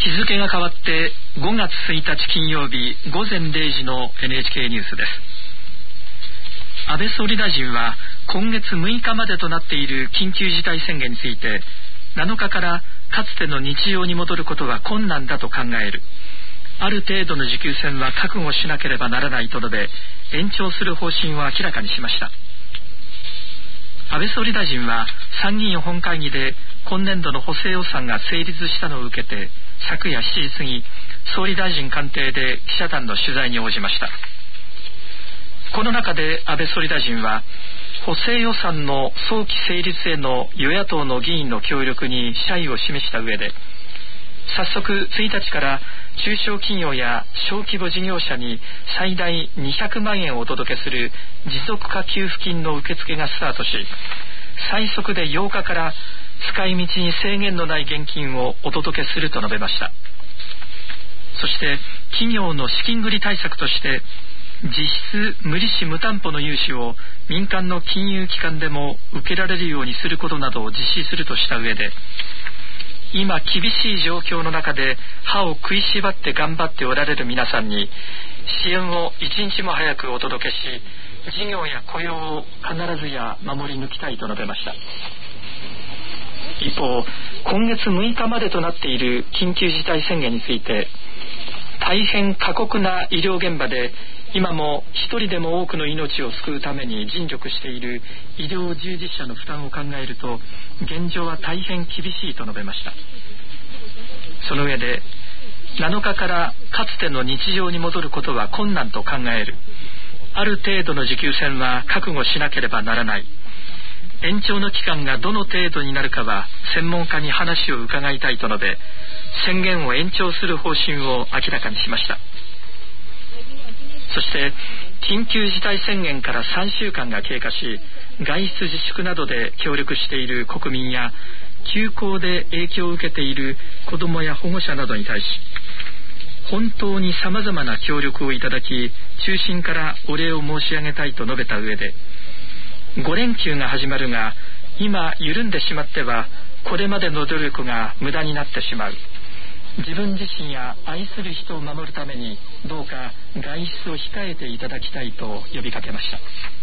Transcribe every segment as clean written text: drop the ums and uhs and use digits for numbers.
日付が変わって5月1日金曜日午前0時の NHK ニュースです。安倍総理大臣は今月6日までとなっている緊急事態宣言について、7日からかつての日常に戻ることは困難だと考える、ある程度の持久戦は覚悟しなければならないと述べ、延長する方針を明らかにしました。安倍総理大臣は参議院本会議で今年度の補正予算が成立したのを受けて、昨夜7時過ぎ、総理大臣官邸で記者団の取材に応じました。この中で安倍総理大臣は、補正予算の早期成立への与野党の議員の協力に謝意を示した上で、早速1日から中小企業や小規模事業者に最大200万円をお届けする持続化給付金の受付がスタートし、最速で8日から使い道に制限のない現金をお届けすると述べました。そして企業の資金繰り対策として、実質無利子無担保の融資を民間の金融機関でも受けられるようにすることなどを実施するとした上で、今厳しい状況の中で歯を食いしばって頑張っておられる皆さんに支援を一日も早くお届けし、事業や雇用を必ずや守り抜きたいと述べました。一方、今月6日までとなっている緊急事態宣言について、大変過酷な医療現場で今も一人でも多くの命を救うために尽力している医療従事者の負担を考えると、現状は大変厳しいと述べました。その上で、7日からかつての日常に戻ることは困難と考える、ある程度の持久戦は覚悟しなければならない、延長の期間がどの程度になるかは専門家に話を伺いたいと述べ、宣言を延長する方針を明らかにしました。そして緊急事態宣言から3週間が経過し、外出自粛などで協力している国民や休校で影響を受けている子どもや保護者などに対し、本当に様々な協力をいただき、衷心からお礼を申し上げたいと述べた上で、5連休が始まるが、今緩んでしまってはこれまでの努力が無駄になってしまう、自分自身や愛する人を守るためにどうか外出を控えていただきたいと呼びかけました。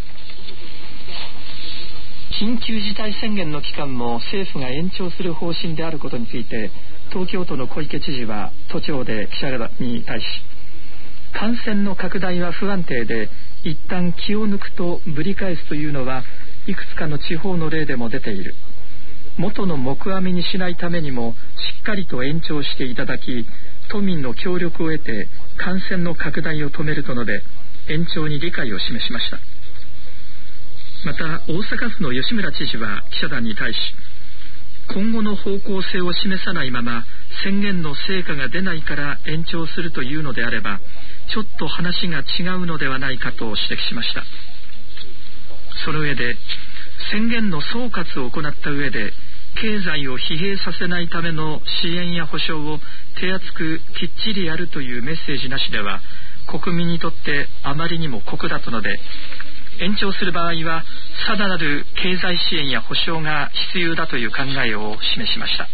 緊急事態宣言の期間も政府が延長する方針であることについて、東京都の小池知事は都庁で記者らに対し、感染の拡大は不安定で一旦気を抜くとぶり返すというのはいくつかの地方の例でも出ている、元の木阿弥にしないためにもしっかりと延長していただき、都民の協力を得て感染の拡大を止めると述べ、延長に理解を示しました。また大阪府の吉村知事は記者団に対し、今後の方向性を示さないまま宣言の成果が出ないから延長するというのであれば、ちょっと話が違うのではないかと指摘しました。その上で、宣言の総括を行った上で、経済を疲弊させないための支援や保障を手厚くきっちりやるというメッセージなしでは国民にとってあまりにも酷だと述べ、延長する場合はさらなる経済支援や保障が必要だという考えを示しました。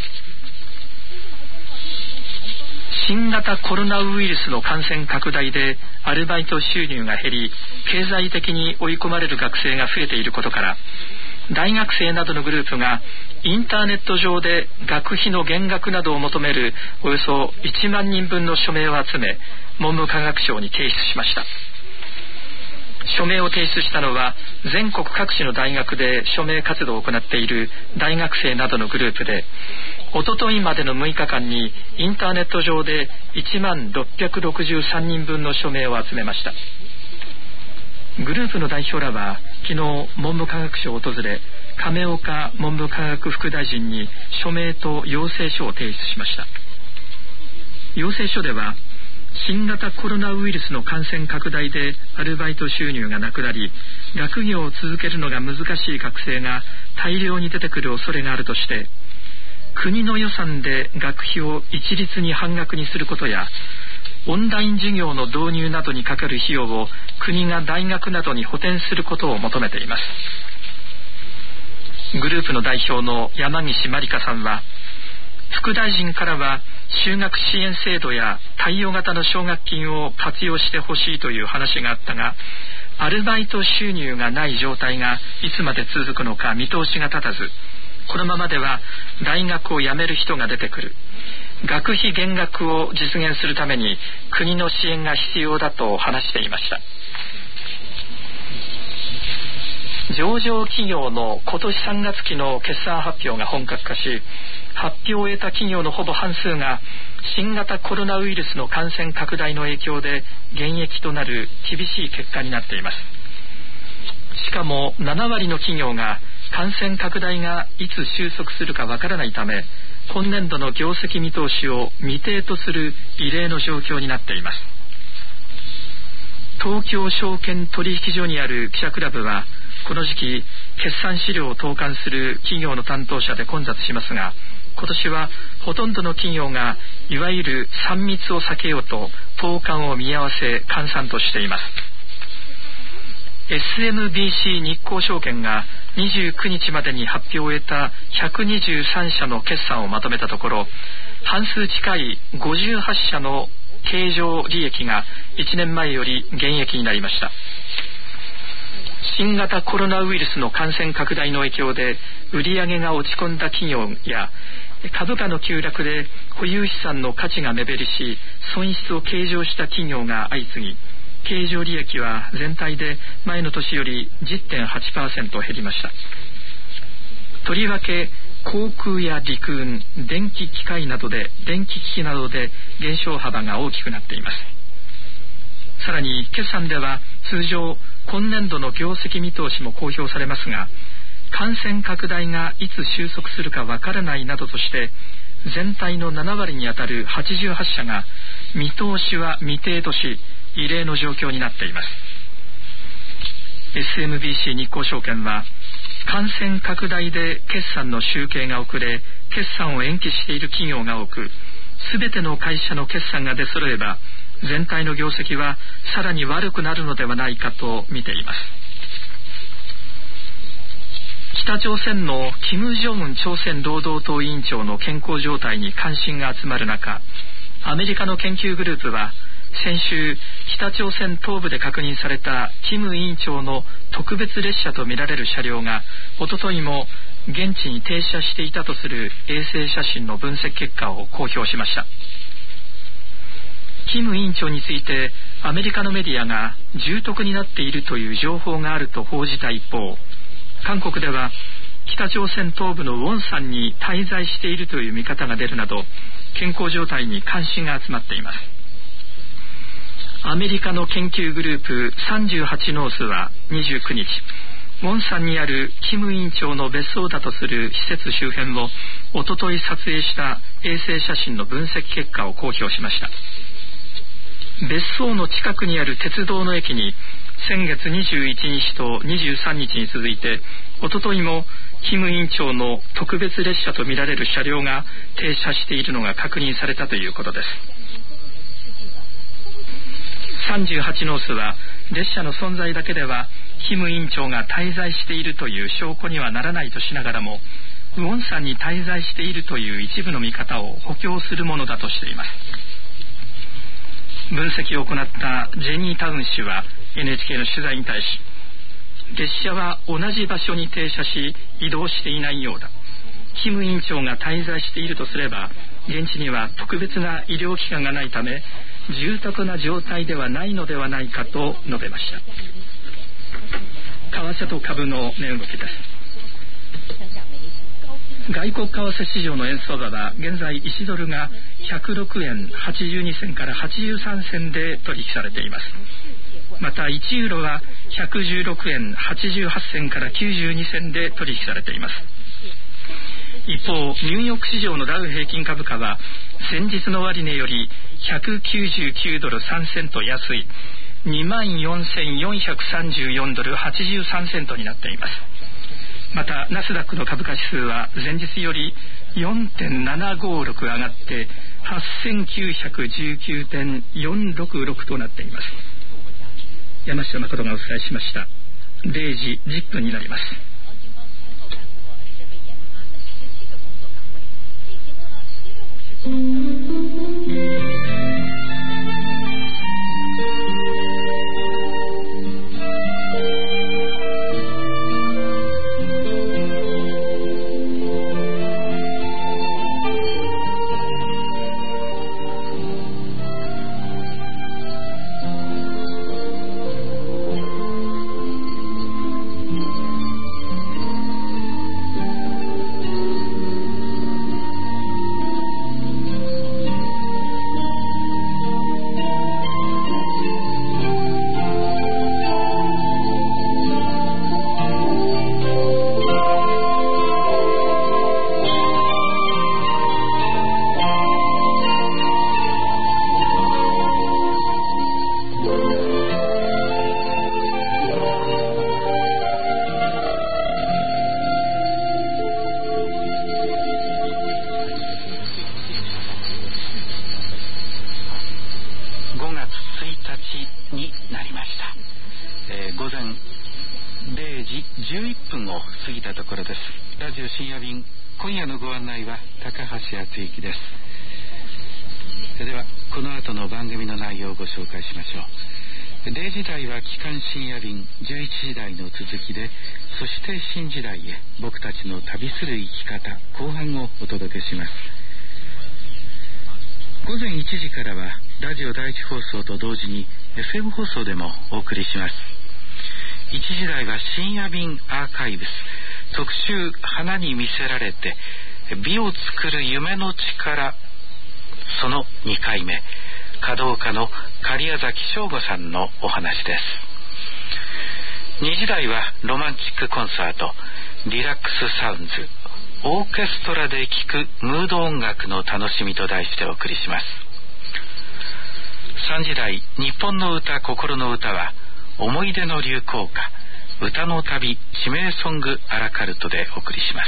新型コロナウイルスの感染拡大でアルバイト収入が減り、経済的に追い込まれる学生が増えていることから、大学生などのグループがインターネット上で学費の減額などを求めるおよそ1万人分の署名を集め、文部科学省に提出しました。署名を提出したのは全国各地の大学で署名活動を行っている大学生などのグループで、おとといまでの6日間にインターネット上で1万663人分の署名を集めました。グループの代表らは昨日文部科学省を訪れ、亀岡文部科学副大臣に署名と要請書を提出しました。要請書では、新型コロナウイルスの感染拡大でアルバイト収入がなくなり、学業を続けるのが難しい学生が大量に出てくる恐れがあるとして、国の予算で学費を一律に半額にすることや、オンライン授業の導入などにかかる費用を国が大学などに補填することを求めています。グループの代表の山岸まりかさんは、副大臣からは就学支援制度や貸与型の奨学金を活用してほしいという話があったが、アルバイト収入がない状態がいつまで続くのか見通しが立たず、このままでは大学を辞める人が出てくる。学費減額を実現するために国の支援が必要だと話していました。上場企業の今年3月期の決算発表が本格化し、発表を得た企業のほぼ半数が新型コロナウイルスの感染拡大の影響で減益となる厳しい結果になっています。しかも7割の企業が感染拡大がいつ収束するかわからないため、今年度の業績見通しを未定とする異例の状況になっています。東京証券取引所にある記者クラブは、この時期決算資料を投函する企業の担当者で混雑しますが、今年はほとんどの企業がいわゆる3密を避けようと投函を見合わせ閑散としています。 SMBC 日興証券が29日までに発表を得た123社の決算をまとめたところ、半数近い58社の経常利益が1年前より減益になりました。新型コロナウイルスの感染拡大の影響で売上が落ち込んだ企業や、株価の急落で保有資産の価値が目減りし損失を計上した企業が相次ぎ、経常利益は全体で前の年より 10.8% 減りました。とりわけ航空や陸運、電気機器などで減少幅が大きくなっています。さらに決算では通常今年度の業績見通しも公表されますが、感染拡大がいつ収束するかわからないなどとして、全体の7割にあたる88社が見通しは未定とし、異例の状況になっています。 SMBC 日興証券は、感染拡大で決算の集計が遅れ、決算を延期している企業が多く、すべての会社の決算が出揃えば全体の業績はさらに悪くなるのではないかと見ています。北朝鮮の金正恩朝鮮労働党委員長の健康状態に関心が集まる中、アメリカの研究グループは先週、北朝鮮東部で確認された金委員長の特別列車とみられる車両がおとといも現地に停車していたとする衛星写真の分析結果を公表しました。金委員長についてアメリカのメディアが重篤になっているという情報があると報じた一方、韓国では北朝鮮東部のウォンサンに滞在しているという見方が出るなど、健康状態に関心が集まっています。アメリカの研究グループ38ノースは29日、ウォンサンにある金委員長の別荘だとする施設周辺をおととい撮影した衛星写真の分析結果を公表しました。別荘の近くにある鉄道の駅に先月21日と23日に続いて、おとといも金委員長の特別列車とみられる車両が停車しているのが確認されたということです。38ノースは列車の存在だけでは金委員長が滞在しているという証拠にはならないとしながらも、ウォンサンに滞在しているという一部の見方を補強するものだとしています。分析を行ったジェニー・タウン氏は NHK の取材に対し、列車は同じ場所に停車し移動していないようだ。金委員長が滞在しているとすれば、現地には特別な医療機関がないため重篤な状態ではないのではないかと述べました。為替と株の値動きです。外国為替市場の円相場は現在1ドルが106円82銭から83銭で取引されています。また1ユーロは116円88銭から92銭で取引されています。一方、ニューヨーク市場のダウ平均株価は先日の終値より199ドル3セント安い 24,434 ドル83セントになっています。またナスダックの株価指数は前日より 4.756 上がって 8919.466 となっています。山下誠がお伝えしました。0時10分になります。 ラジオ深夜便、今夜のご案内は高橋敦之です。それではこの後の番組の内容をご紹介しましょう。0時台は帰還深夜便、11時台の続きで、そして新時代へ僕たちの旅する生き方後半をお届けします。午前1時からはラジオ第一放送と同時に FM 放送でもお送りします。1時台は深夜便アーカイブス特集、花に魅せられて美を作る夢の力、その2回目、華道家の狩矢崎翔吾さんのお話です。2時台はロマンチックコンサート、リラックスサウンズ、オーケストラで聴くムード音楽の楽しみと題してお送りします。3時台、日本の歌、心の歌は思い出の流行歌、歌の旅、地名ソングアラカルトでお送りします。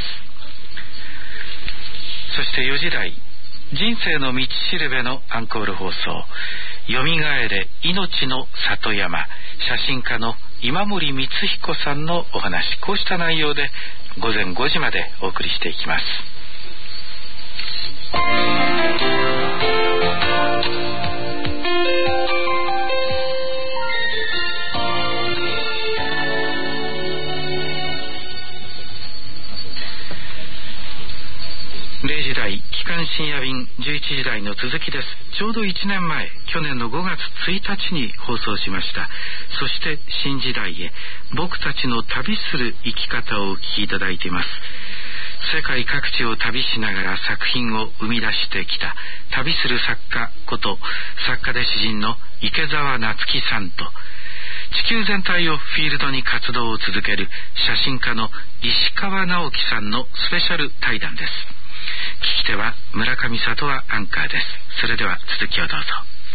そして4時台、人生の道しるべのアンコール放送、よみがえれ命の里山、写真家の今森光彦さんのお話、こうした内容で午前5時までお送りしていきます。0時台、帰還深夜便11時台の続きです。ちょうど1年前、去年の5月1日に放送しました。そして新時代へ僕たちの旅する生き方をお聞きいただいています。世界各地を旅しながら作品を生み出してきた旅する作家こと作家で詩人の池澤夏樹さんと、地球全体をフィールドに活動を続ける写真家の石川直樹さんのスペシャル対談です。聞き手は村上里和アンカーです。それでは続きをどうぞ。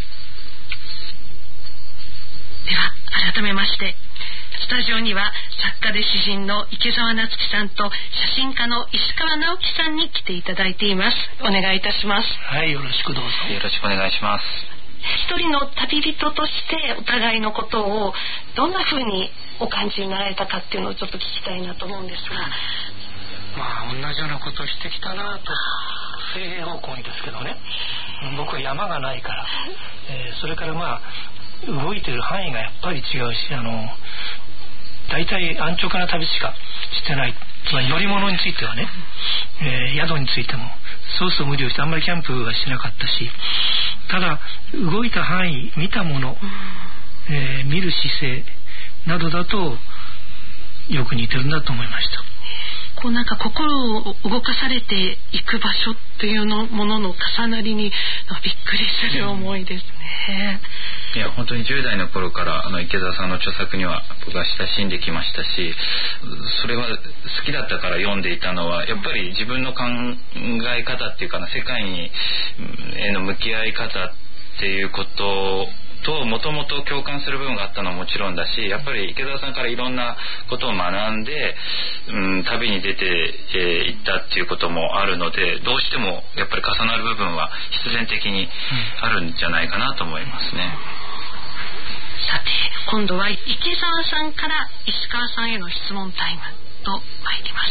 では改めまして、スタジオには作家で詩人の池澤夏樹さんと写真家の石川直樹さんに来ていただいています。お願いいたします。 はい、よろしくどうぞ。 よろしくお願いします。 一人の旅人としてお互いのことをどんな風にお感じになられたかっていうのをちょっと聞きたいなと思うんですが。 同じようなことをしてきたなと、水平方向にですけどね、僕は山がないから、それから動いてる範囲がやっぱり違うし、大体安直な旅しかしてない。つまり乗り物についてはね、宿についてもそう無理をしてあんまりキャンプはしなかったし、ただ動いた範囲、見たもの、見る姿勢などだとよく似てるんだと思いました。 なんか心を動かされていく場所っていうものの重なりにびっくりする思いですね。 いや本当に10代の頃から池澤さんの著作には僕は親しんできましたし、それは好きだったから読んでいたのはやっぱり自分の考え方っていうかな、世界への向き合い方っていうことともともと共感する部分があったのはもちろんだし、やっぱり池澤さんからいろんなことを学んで、旅に出ていったっていうこともあるので、どうしてもやっぱり重なる部分は必然的にあるんじゃないかなと思いますね。 さて今度は池澤さんから石川さんへの質問タイムと参ります。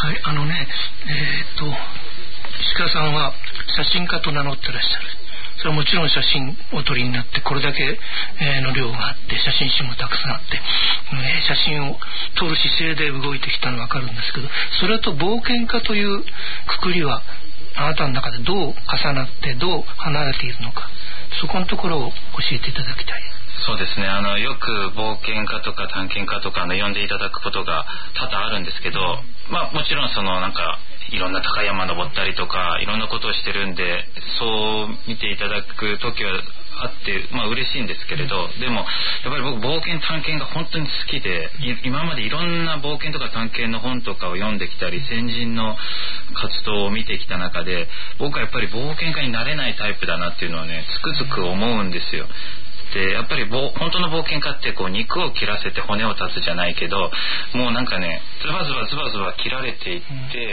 はい、石川さんは写真家と名乗ってらっしゃる。それはもちろん写真を撮りになってこれだけの量があって写真集もたくさんあって、写真を撮る姿勢で動いてきたのが分かるんですけど、それと冒険家というくくりはあなたの中でどう重なってどう離れているのか、そこのところを教えていただきたい。 そうですね、よく冒険家とか探検家とか呼んでいただくことが多々あるんですけど、もちろんいろんな高山登ったりとかいろんなことをしてるんで、そう見ていただく時はあって嬉しいんですけれど、でもやっぱり僕冒険探検が本当に好きで、今までいろんな冒険とか探検の本とかを読んできたり先人の活動を見てきた中で、僕はやっぱり冒険家になれないタイプだなっていうのはねつくづく思うんですよ。 でやっぱり本当の冒険家ってこう肉を切らせて骨を断つじゃないけど、もうなんかねズバズバ切られていって、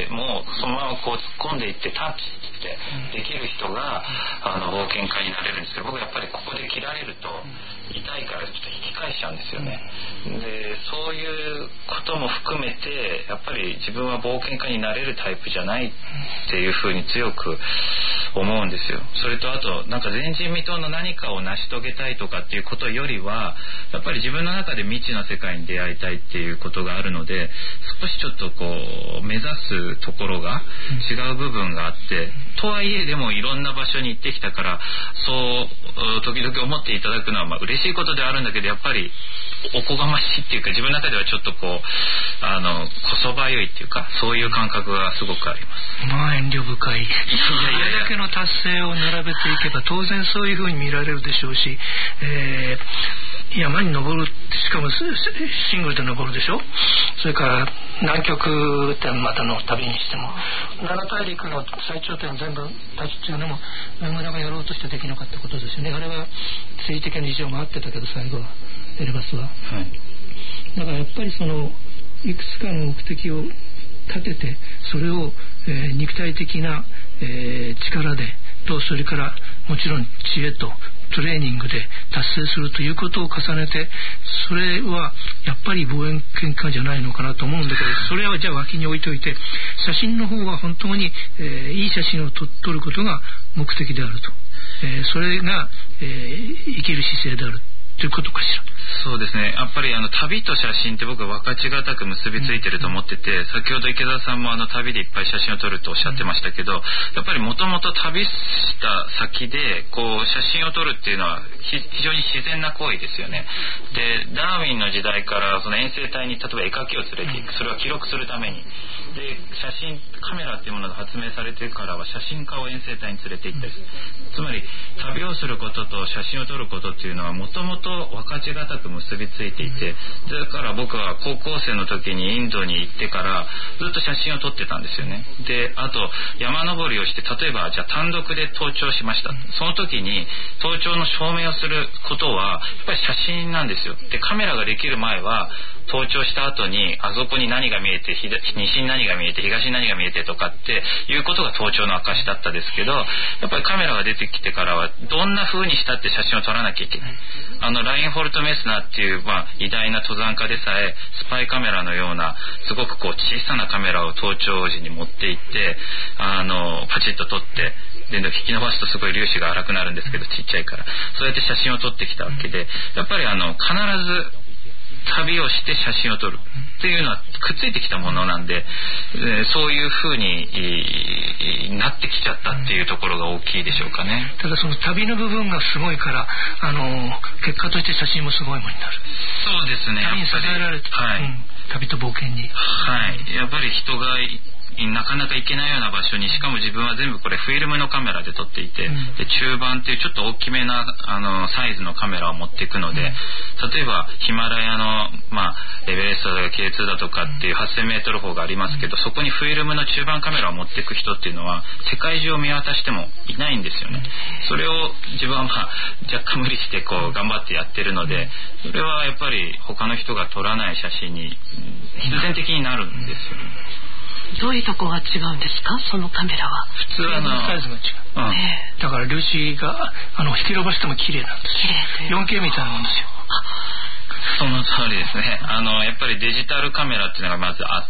もうそのままこう突っ込んでいってタッチってできる人が冒険家になれるんですけど、僕はやっぱりここで切られると痛いからちょっと引き返しちゃうんですよね。でそういうことも含めてやっぱり自分は冒険家になれるタイプじゃないっていうふうに強く思うんですよ。それとあとなんか前人未到の何かを成し遂げたいとかっていうことよりは、やっぱり自分の中で未知の世界に出会いたいっていうことがあるので、少しちょっとこう目指すところが違う部分があって、とはいえでもいろんな場所に行ってきたから、そう時々思っていただくのはまあ嬉しいことではあるんだけど、やっぱりおこがましいっていうか、自分の中ではちょっとこうこそばゆいっていうか、そういう感覚がすごくあります。 まあ遠慮深い。それだけの達成を並べていけば当然そういうふうに見られるでしょうし、山に登る、しかもシングルで登るでしょ。それから南極点までの旅にしても7大陸の最頂点全部立つっていうのも上村がやろうとしてできなかったことですよね。あれは政治的な事情もあってたけど、最後はエレバスは、はい、だからやっぱりそのいくつかの目的を立てて、それを、肉体的な、力でと、それからもちろん知恵とトレーニングで達成するということを重ねて、それはやっぱり望遠鏡家じゃないのかなと思うんだけど、それはじゃあ脇に置いといて、写真の方は本当に、いい写真を撮ることが目的であると、それが、生きる姿勢であるということかしら。 そうですね、やっぱり旅と写真って僕は分かちがたく結びついてると思ってて、先ほど池澤さんも旅でいっぱい写真を撮るとおっしゃってましたけど、やっぱりもともと旅した先でこう写真を撮るっていうのは非常に自然な行為ですよね。でダーウィンの時代からその遠征隊に例えば絵描きを連れていく、それは記録するために、でカメラっていうものが発明されてからは写真家を遠征隊に連れて行ったりする。つまり旅をすることと写真を撮ることっていうのはもともと分かちがたく結びついていて、だから僕は高校生の時にインドに行ってからずっと写真を撮ってたんですよね。であと山登りをして、例えばじゃあ単独で登頂しました。その時に登頂の証明をすることはやっぱり写真なんですよ。でカメラができる前は登頂した後にあそこに何が見えて、西に何が見えて、東に何が見えてとかっていうことが登頂の証だったですけど、やっぱりカメラが出てきてからはどんな風にしたって写真を撮らなきゃいけない。ラインホルト・メスナーっていう、偉大な登山家でさえスパイカメラのようなすごくこう小さなカメラを登頂時に持って行ってパチッと撮って、で引き伸ばすとすごい粒子が粗くなるんですけど、ちっちゃいからそうやって写真を撮ってきたわけで、やっぱり必ず旅をして写真を撮るっていうのはくっついてきたものなんで、そういう風になってきちゃったっていうところが大きいでしょうかね。 ただその旅の部分がすごいから結果として写真もすごいものになる。 そうですね、 旅に支えられて、はい、旅と冒険に、 はい、やっぱり人がなかなか行けないような場所に、しかも自分は全部これフィルムのカメラで撮っていて、で中盤っていうちょっと大きめなサイズのカメラを持っていくので、例えばヒマラヤの、エベレストだとか K2 だとかっていう 8000m 砲がありますけど、そこにフィルムの中盤カメラを持っていく人っていうのは世界中を見渡してもいないんですよね。それを自分は若干無理してこう頑張ってやってるので、それはやっぱり他の人が撮らない写真に必然的になるんですよね。 どういうとこが違うんですか、そのカメラは。 普通サイズが違う、だから粒子が引き伸ばしても綺麗なんですよ。4K みたいなもんですよ。 その通りですね。やっぱりデジタルカメラっていうのがまずあって、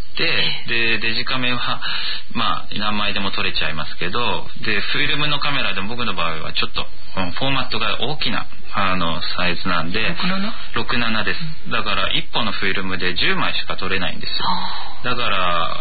でデジカメは何枚でも撮れちゃいますけど、でフィルムのカメラでも僕の場合はちょっとフォーマットが大きなサイズなんで 67 です。だから1本のフィルムで10枚しか撮れないんですよ。だから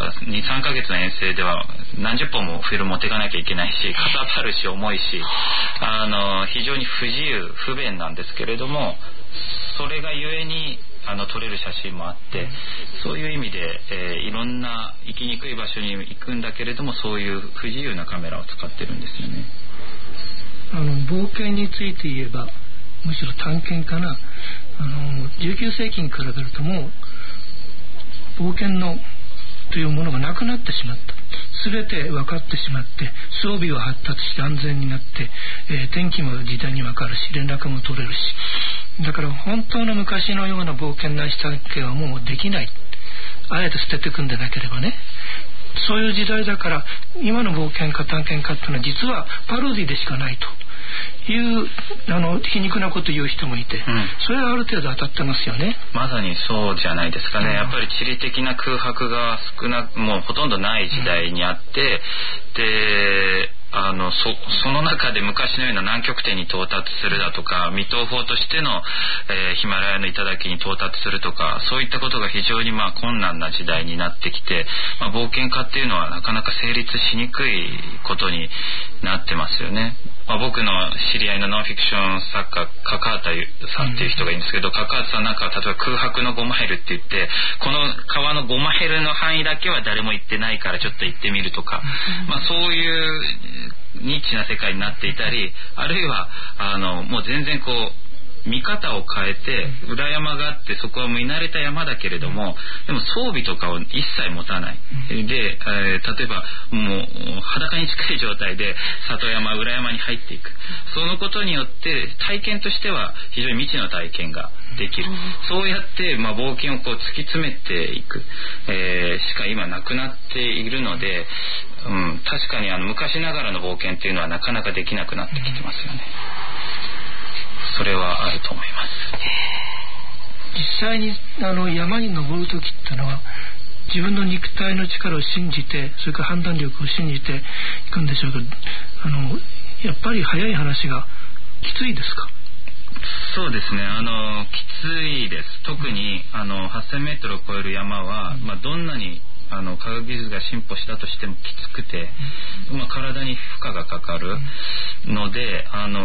2,3 ヶ月の遠征では何十本もフィルム持っていかなきゃいけないし、かさばるし重いし、非常に不自由不便なんですけれども、それがゆえに撮れる写真もあって、そういう意味で、いろんな行きにくい場所に行くんだけれども、そういう不自由なカメラを使ってるんですよね。 冒険について言えばむしろ探検かな。19世紀に比べるともう冒険のというものがなくなってしまった。全て分かってしまって、装備は発達して安全になって、天気も時代に分かるし、連絡も取れるし、だから本当の昔のような冒険ないしたっけはもうできない。あえて捨ててくんでなければね。そういう時代だから、今の冒険家探検家っていうのは実はパロディでしかないという皮肉なことを言う人もいて、それはある程度当たってますよね。 まさにそうじゃないですかね。やっぱり地理的な空白がもうほとんどない時代にあって、でその中で昔のような南極点に到達するだとか、未踏法としての、ヒマラヤの頂に到達するとか、そういったことが非常に困難な時代になってきて、冒険家っていうのはなかなか成立しにくいことになってますよね。僕の知り合いのノンフィクション作家カカータさんっていう人がいるんですけど、カカータさんなんか例えば空白の5マイルって言って、この川の5マイルの範囲だけは誰も行ってないからちょっと行ってみるとか、そういうニッチな世界になっていたり、あるいはもう全然見方を変えて、裏山があってそこは見慣れた山だけれども、でも装備とかを一切持たない、で、例えばもう裸に近い状態で里山裏山に入っていく。そのことによって体験としては非常に未知の体験ができる。そうやって冒険を突き詰めていく、しか今なくなっているので、確かに昔ながらの冒険っていうのはなかなかできなくなってきてますよね。それはあると思います。 実際に山に登る時ってのは自分の肉体の力を信じて、それから判断力を信じていくんでしょうけど、やっぱり早い話がきついですか？ そうですね、きついです。特に8000メートルを超える山は、どんなに科学技術が進歩したとしてもきつくて、体に負荷がかかるので、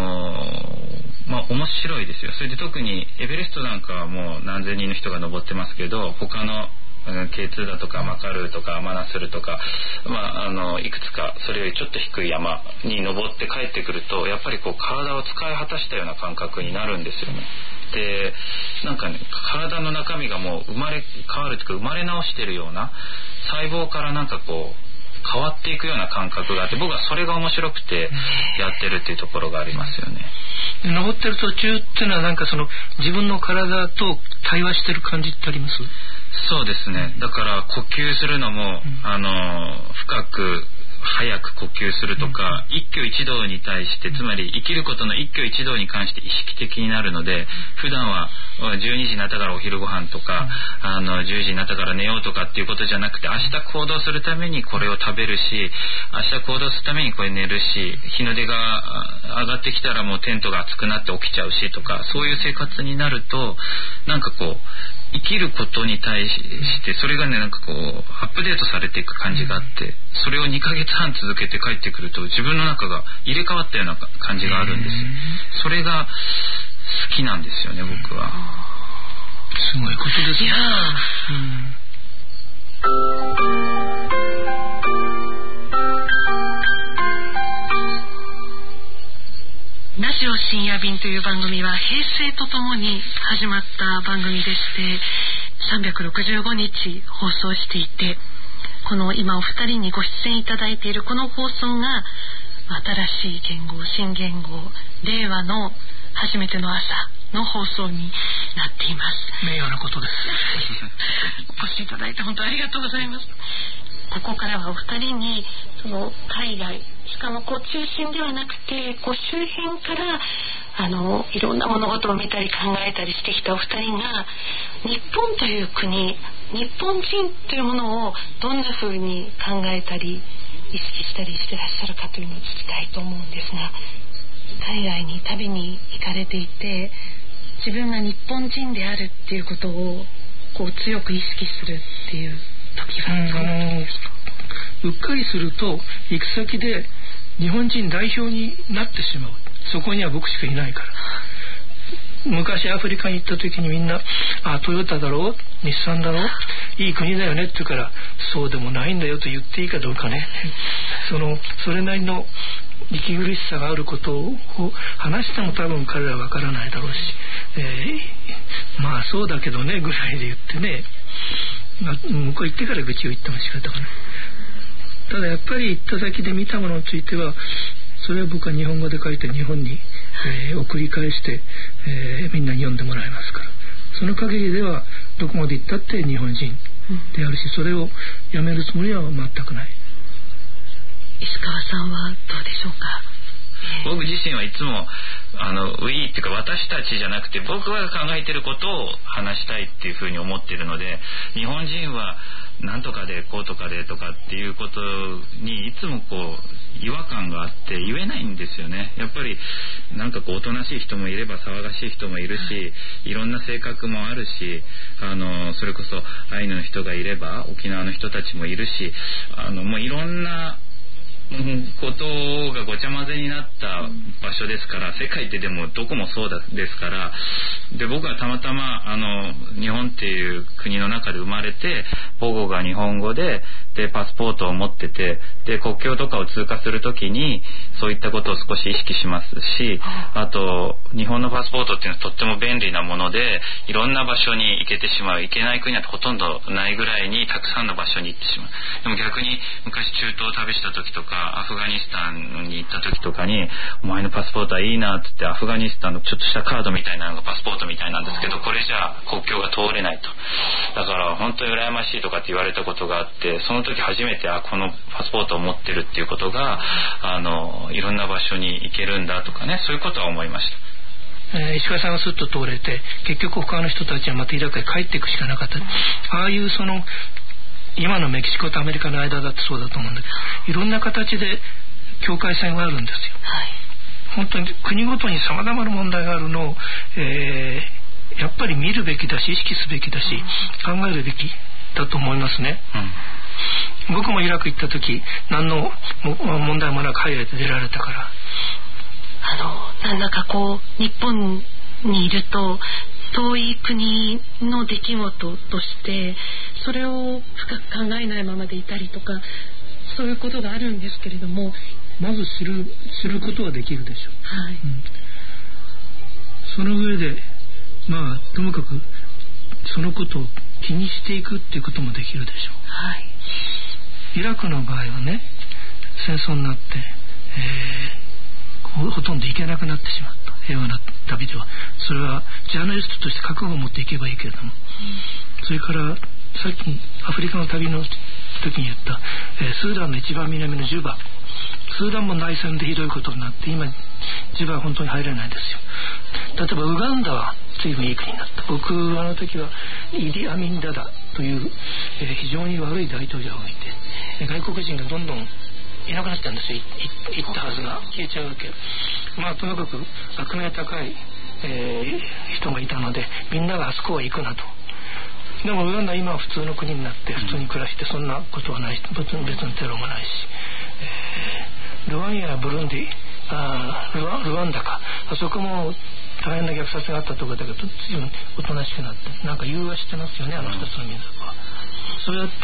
面白いですよ。それで特にエベレストなんかはもう何千人の人が登ってますけど、他のK2 だとかマカルーとかマナスルとか、いくつかそれよりちょっと低い山に登って帰ってくると、やっぱり体を使い果たしたような感覚になるんですよね。で、なんかね、体の中身がもう生まれ変わるというか、生まれ直してるような、細胞からなんか変わっていくような感覚があって、僕はそれが面白くてやってるっていうところがありますよね。 登ってる途中っていうのはなんか自分の体と対話してる感じってあります？ そうですね。だから呼吸するのも、深く早く呼吸するとか、一挙一動に対して、つまり生きることの一挙一動に関して意識的になるので、普段は12時になったからお昼ご飯とか、10時になったから寝ようとかっていうことじゃなくて、明日行動するためにこれを食べるし、明日行動するためにこれ寝るし、日の出が上がってきたらもうテントが熱くなって起きちゃうしとか、そういう生活になると、なんか生きることに対してそれがね、なんかアップデートされていく感じがあって、それを2ヶ月半続けて帰ってくると自分の中が入れ替わったような感じがあるんですよ。それが好きなんですよね、僕は。 すごいことですね。 ラジオ深夜便という番組は平成とともに始まった番組でして、365日放送していて、この今お二人にご出演いただいているこの放送が新しい言語、新言語、令和の初めての朝の放送になっています。 名誉なことです。 お越しいただいて本当ありがとうございます。ここからはお二人に海外、しかも中心ではなくて周辺からいろんな物事を見たり考えたりしてきたお二人が、日本という国、日本人というものをどんな風に考えたり意識したりしてらっしゃるかというのを聞きたいと思うんですが、海外に旅に行かれていて、自分が日本人であるっていうことを強く意識するっていう時はどうですか？ うっかりすると行く先で日本人代表になってしまう。そこには僕しかいないから。昔アフリカに行った時にみんなトヨタだろう、日産だろう、いい国だよねって言うから、そうでもないんだよと言っていいかどうかね、それなりの息苦しさがあることを話しても多分彼らは分からないだろうし、そうだけどねぐらいで言ってね、 向こう行ってから愚痴を言っても仕方がない。ただやっぱり行った先で見たものについては、それは僕は日本語で書いて日本に、送り返して、みんなに読んでもらいますから、その限りではどこまで行ったって日本人であるし、それをやめるつもりは全くない。 石川さんはどうでしょうか。 僕自身はいつもウィーっていうか、私たちじゃなくて僕が考えてることを話したいっていうふうに思ってるので、日本人はなんとかでこうとかでとかっていうことにいつも違和感があって言えないんですよね。やっぱりなんかおとなしい人もいれば騒がしい人もいるし、いろんな性格もあるし、それこそアイヌの人がいれば沖縄の人たちもいるし、もういろんなことがごちゃ混ぜになった場所ですから、世界ってでもどこもそうですから、で僕はたまたま日本っていう国の中で生まれて、母語が日本語でパスポートを持ってて、で国境とかを通過するときにそういったことを少し意識しますし、あと日本のパスポートっていうのはとっても便利なもので、いろんな場所に行けてしまう。行けない国はほとんどないぐらいにたくさんの場所に行ってしまう。でも逆に昔中東を旅した時とかアフガニスタンに行った時とかに、お前のパスポートはいいなって言って、アフガニスタンのちょっとしたカードみたいなのがパスポートみたいなんですけど、これじゃあ国境が通れないと。だから本当に羨ましいとかって言われたことがあって、その時初めてこのパスポートを持ってるっていうことがいろんな場所に行けるんだとかね、そういうことは思いました。 石川さんがスッと通れて、結局他の人たちはまたイラクへ帰っていくしかなかった。ああいう今のメキシコとアメリカの間だってそうだと思うんだけど、いろんな形で境界線があるんですよ、本当に国ごとに様々な問題があるのを、やっぱり見るべきだし、意識すべきだし、考えるべきだと思いますね、僕もイラク行った時何の問題もなく入れて出られたから。 なんだか日本にいると遠い国の出来事としてそれを深く考えないままでいたりとか、そういうことがあるんですけれども、 まず知ることはできるでしょう、その上でともかくそのことを気にしていくっていうこともできるでしょう、イラクの場合はね、戦争になって、ほとんど行けなくなってしまった。平和な旅ではそれはジャーナリストとして覚悟を持っていけばいいけれども、それからさっきアフリカの旅の時に言った、スーダンの一番南のジュバ、スーダンも内戦でひどいことになって、今ジュバは本当に入れないですよ。例えばウガンダは随分いい国になった。僕あの時はイディ・アミン・ダダという、非常に悪い大統領がいて、外国人がどんどんいなくなったんですよ。行ったはずが消えちゃうわけ。とにかく悪名高い、人がいたので、みんながあそこは行くなと。でもウガンダは今は普通の国になって普通に暮らして、そんなことはないし、別にテロもないし、ルワンやブルンディ、ルワンダか、あそこも大変な虐殺があったところだけど、随分おとなしくなって、なんか融和してますよね、あの2つの民族は。そうやって、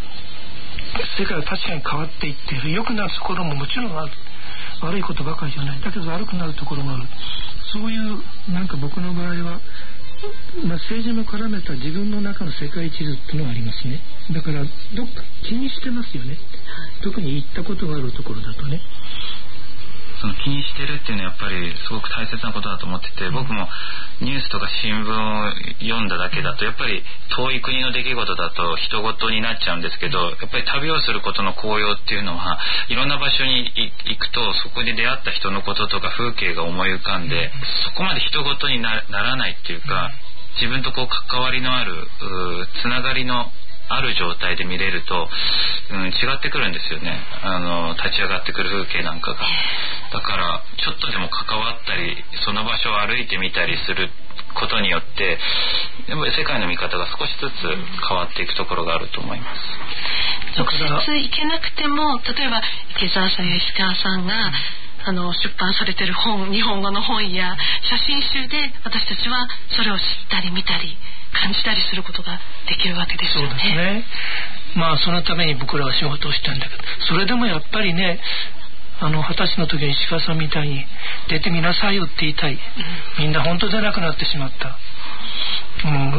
世界は確かに変わっていっている。良くなるところももちろんある。悪いことばかりじゃない。だけど悪くなるところもある。そういうなんか僕の場合は、政治も絡めた自分の中の世界地図っていうのがありますね。だからどっか気にしてますよね、特に行ったことがあるところだとね。 その気にしてるっていうのはやっぱりすごく大切なことだと思ってて、僕もニュースとか新聞を読んだだけだとやっぱり遠い国の出来事だと人事になっちゃうんですけど、やっぱり旅をすることの効用っていうのはいろんな場所に行くと、そこで出会った人のこととか風景が思い浮かんで、そこまで人事にならないっていうか、自分と関わりのあるつながりのある状態で見れると、違ってくるんですよね。立ち上がってくる風景なんかが。だからちょっとでも関わったり、その場所を歩いてみたりすることによって、やっぱり世界の見方が少しずつ変わっていくところがあると思います。 直接行けなくても、例えば池澤さんや石川さんが出版されている本、日本語の本や写真集で私たちはそれを知ったり見たり感じたりすることができるわけですよね。 そうですね。そのために僕らは仕事をしてるんだけど、それでもやっぱりね、20歳の時に石川さんみたいに出てみなさいよって言いたい、みんな本当出なくなってしまった。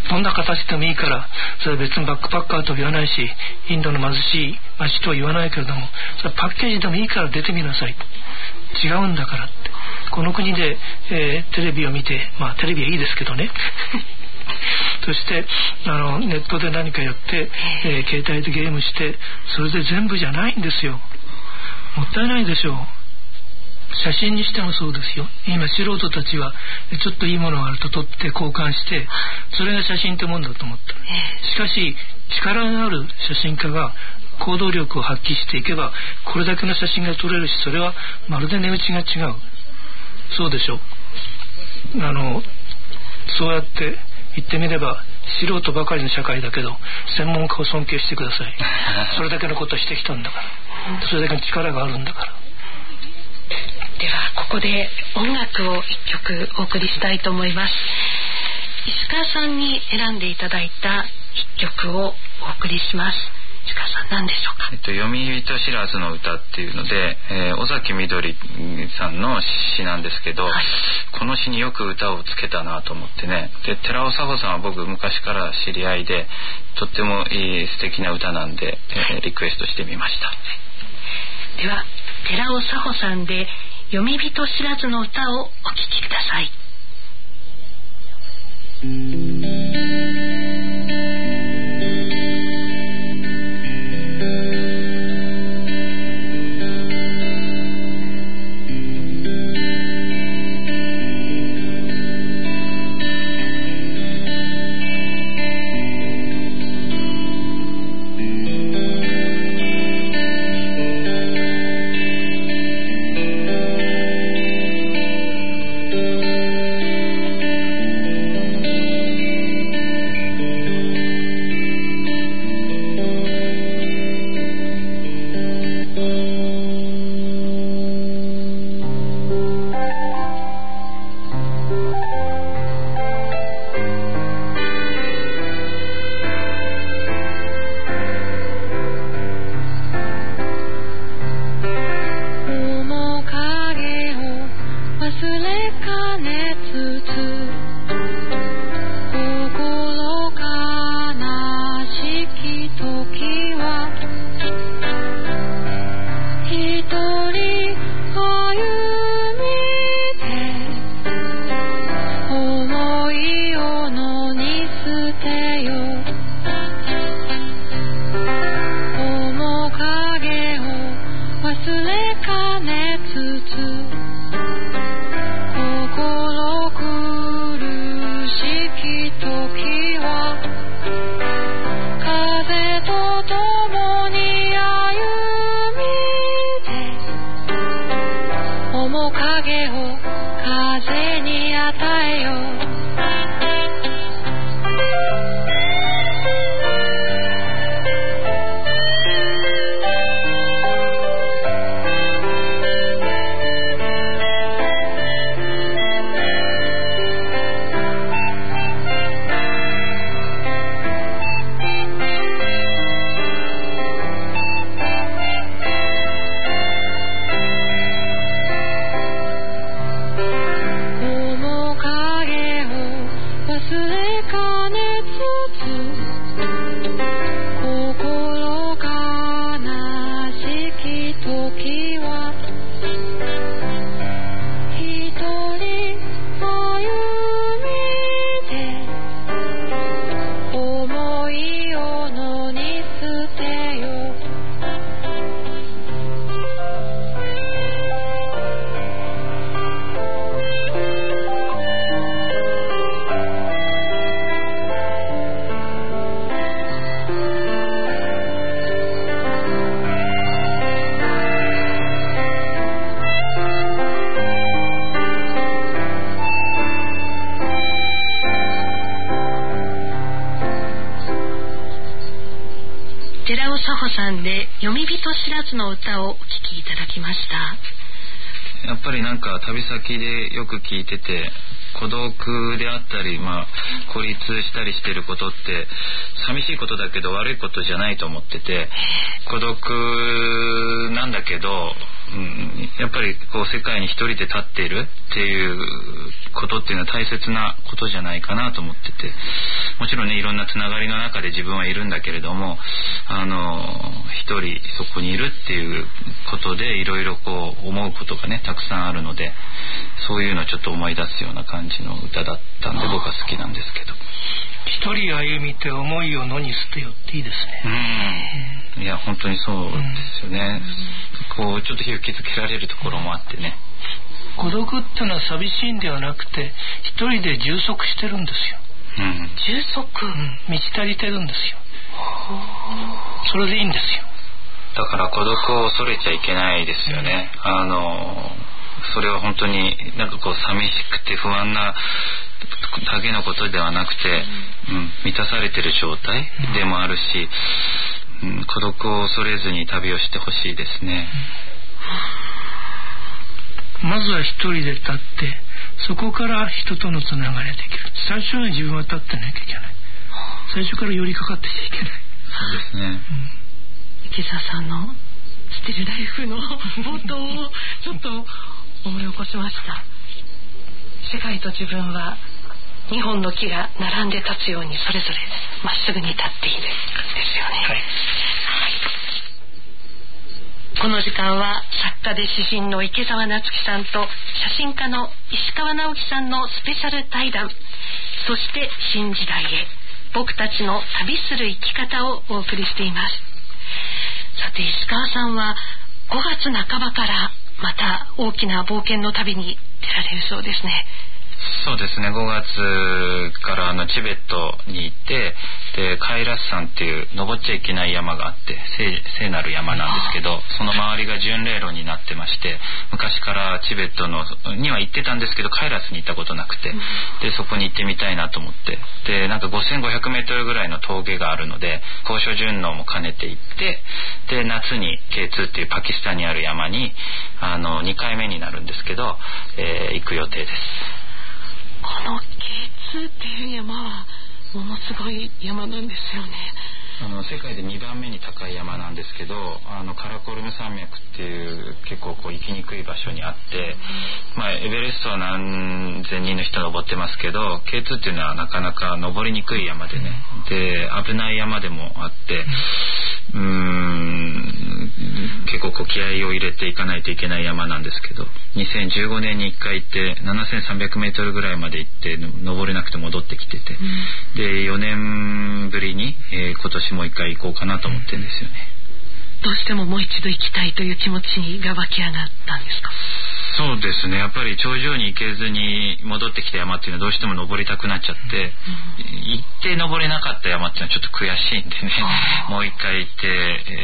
どんな形でもいいから、それは別にバックパッカーとは言わないし、インドの貧しい町とは言わないけれども、それはパッケージでもいいから出てみなさい、違うんだからって。この国で、テレビを見て、まあテレビはいいですけどねそしてネットで何かやって、携帯でゲームして、それで全部じゃないんですよ。もったいないでしょう。写真にしてもそうですよ。今素人たちはちょっといいものがあると撮って交換して、それが写真ってもんだと思った。しかし力のある写真家が行動力を発揮していけば、これだけの写真が撮れるし、それはまるで値打ちが違う。そうでしょ。そうやって言ってみれば素人ばかりの社会だけど、専門家を尊敬してくださいそれだけのことをしてきたんだから、それだけの力があるんだから。 ではここで音楽を一曲お送りしたいと思います。石川さんに選んでいただいた一曲をお送りします。石川さん、何でしょうか。 読み人知らずの歌っていうので、尾崎みどりさんの詩なんですけど、はい、この詩によく歌をつけたなと思ってね。で、寺尾佐穂さんは僕昔から知り合いで、とってもいい素敵な歌なんで、リクエストしてみました。 では寺尾佐穂さんで読み人知らずの歌をお聴きください。さんで読み人知らずの歌をお聴きいただきました。 やっぱりなんか旅先でよく聞いてて、孤独であったり、孤立したりしてることって寂しいことだけど悪いことじゃないと思ってて、孤独なんだけど、やっぱりこう世界に一人で立っているっていうことっていうのは大切なことじゃないかなと思ってて、 もちろんねいろんなつながりの中で自分はいるんだけれども、一人そこにいるっていうことでいろいろこう思うことがねたくさんあるので、そういうのをちょっと思い出すような感じの歌だったんで僕は好きなんですけど。 一人歩みて思いを野に捨てよっていいですね。 いや本当にそうですよね。こうちょっと勇気づけられるところもあってね。 孤独ってのは寂しいんではなくて一人で充足してるんですよ。 充足、 満ち足りてるんですよ。それでいいんですよ。 だから孤独を恐れちゃいけないですよね。それは本当になんかこう寂しくて不安なだけのことではなくて、満たされてる状態でもあるし、孤独を恐れずに旅をしてほしいですね。 まずは一人で立ってそこから人とのつながりができる。最初は自分は立ってなきゃいけない。最初から寄りかかってちゃいけない。 そうですね。 池澤さんのスティルライフの冒頭をちょっと思い起こしました。世界と自分は2本の木が並んで立つようにそれぞれまっすぐに立っているですよね。はい、この時間は作家で詩人の池澤夏樹さんと写真家の石川直樹さんのスペシャル対談、そして新時代へ僕たちの旅する生き方をお送りしています。さて石川さんは5月半ばからまた大きな冒険の旅に出られるそうですね。 そうですね。5月からチベットに行って、でカイラス山っていう登っちゃいけない山があって聖なる山なんですけど、その周りが巡礼路になってまして、昔からチベットには行ってたんですけどカイラスに行ったことなくて、でそこに行ってみたいなと思って、でなんか5500メートルぐらいの峠があるので高所順応も兼ねて行って、で夏に K2 っていうパキスタンにある山に2回目になるんですけど、行く予定です。 この K2 っていう山はものすごい山なんですよね。 世界で2番目に高い山なんですけど、カラコルム山脈っていう結構こう行きにくい場所にあって、エベレストは何千人の人登ってますけど K2 っていうのはなかなか登りにくい山でね、で危ない山でもあって、結構こう気合を入れていかないといけない山なんですけど、2015年に1回行って7300メートルぐらいまで行って登れなくて戻ってきてて、で4年ぶりに、今年もう1回行こうかなと思ってるんですよね。 どうしてももう一度行きたいという気持ちが湧き上がったんですか？ そうですね。やっぱり頂上に行けずに戻ってきた山っていうのはどうしても登りたくなっちゃって、行って登れなかった山っていうのはちょっと悔しいんでね、もう一回行って、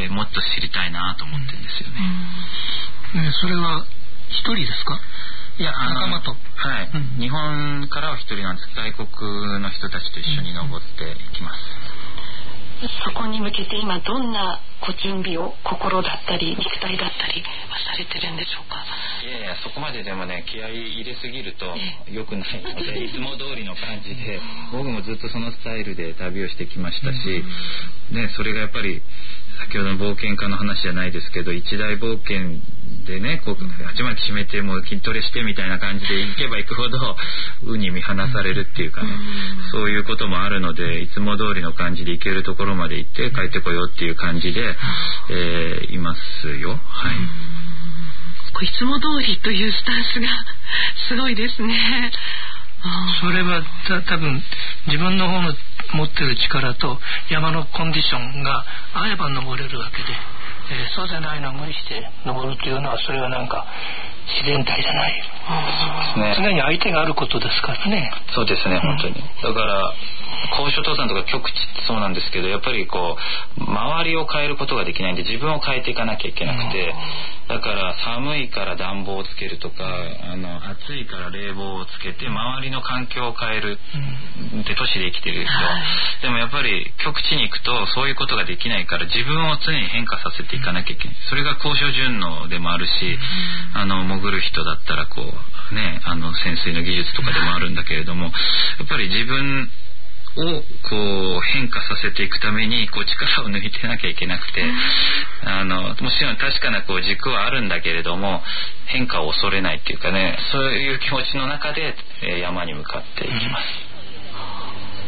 もっと知りたいなと思ってるんですよね。 それは一人ですか？いや仲間と。 はい、日本からは一人なんですけど外国の人たちと一緒に登っていきます。 そこに向けて今どんなご準備を心だったり肉体だったりはされてるんでしょうか？ いやそこまででもね気合い入れすぎると良くないので、いつも通りの感じで僕もずっとそのスタイルで旅をしてきましたし、それがやっぱり先ほどの冒険家の話じゃないですけど、一大冒険でねこう鉢巻き締めてもう筋トレしてみたいな感じで行けば行くほど運に見放されるっていうかね、そういうこともあるのでいつも通りの感じで行けるところまで行って帰ってこようっていう感じで、いますよ。はい。 いつも通りというスタンスがすごいですね。 それは多分自分の方の持ってる力と山のコンディションが合えば登れるわけで、そうじゃないのを無理して登るというのはそれはなんか自然体じゃない。そうですね。常に相手があることですからね。 そうですね、本当に。だから高所登山とか極地ってそうなんですけど、やっぱりこう周りを変えることができないんで自分を変えていかなきゃいけなくて、だから寒いから暖房をつけるとか暑いから冷房をつけて周りの環境を変えるって都市で生きてるでしょ。でもやっぱり極地に行くとそういうことができないから自分を常に変化させていかなきゃいけない。それが高所順応でもあるし、潜る人だったらこうね潜水の技術とかでもあるんだけれども、やっぱり自分をこう変化させていくためにこう力を抜いてなきゃいけなくて、もちろん確かなこう軸はあるんだけれども変化を恐れないっていうかね、そういう気持ちの中で山に向かっていきます。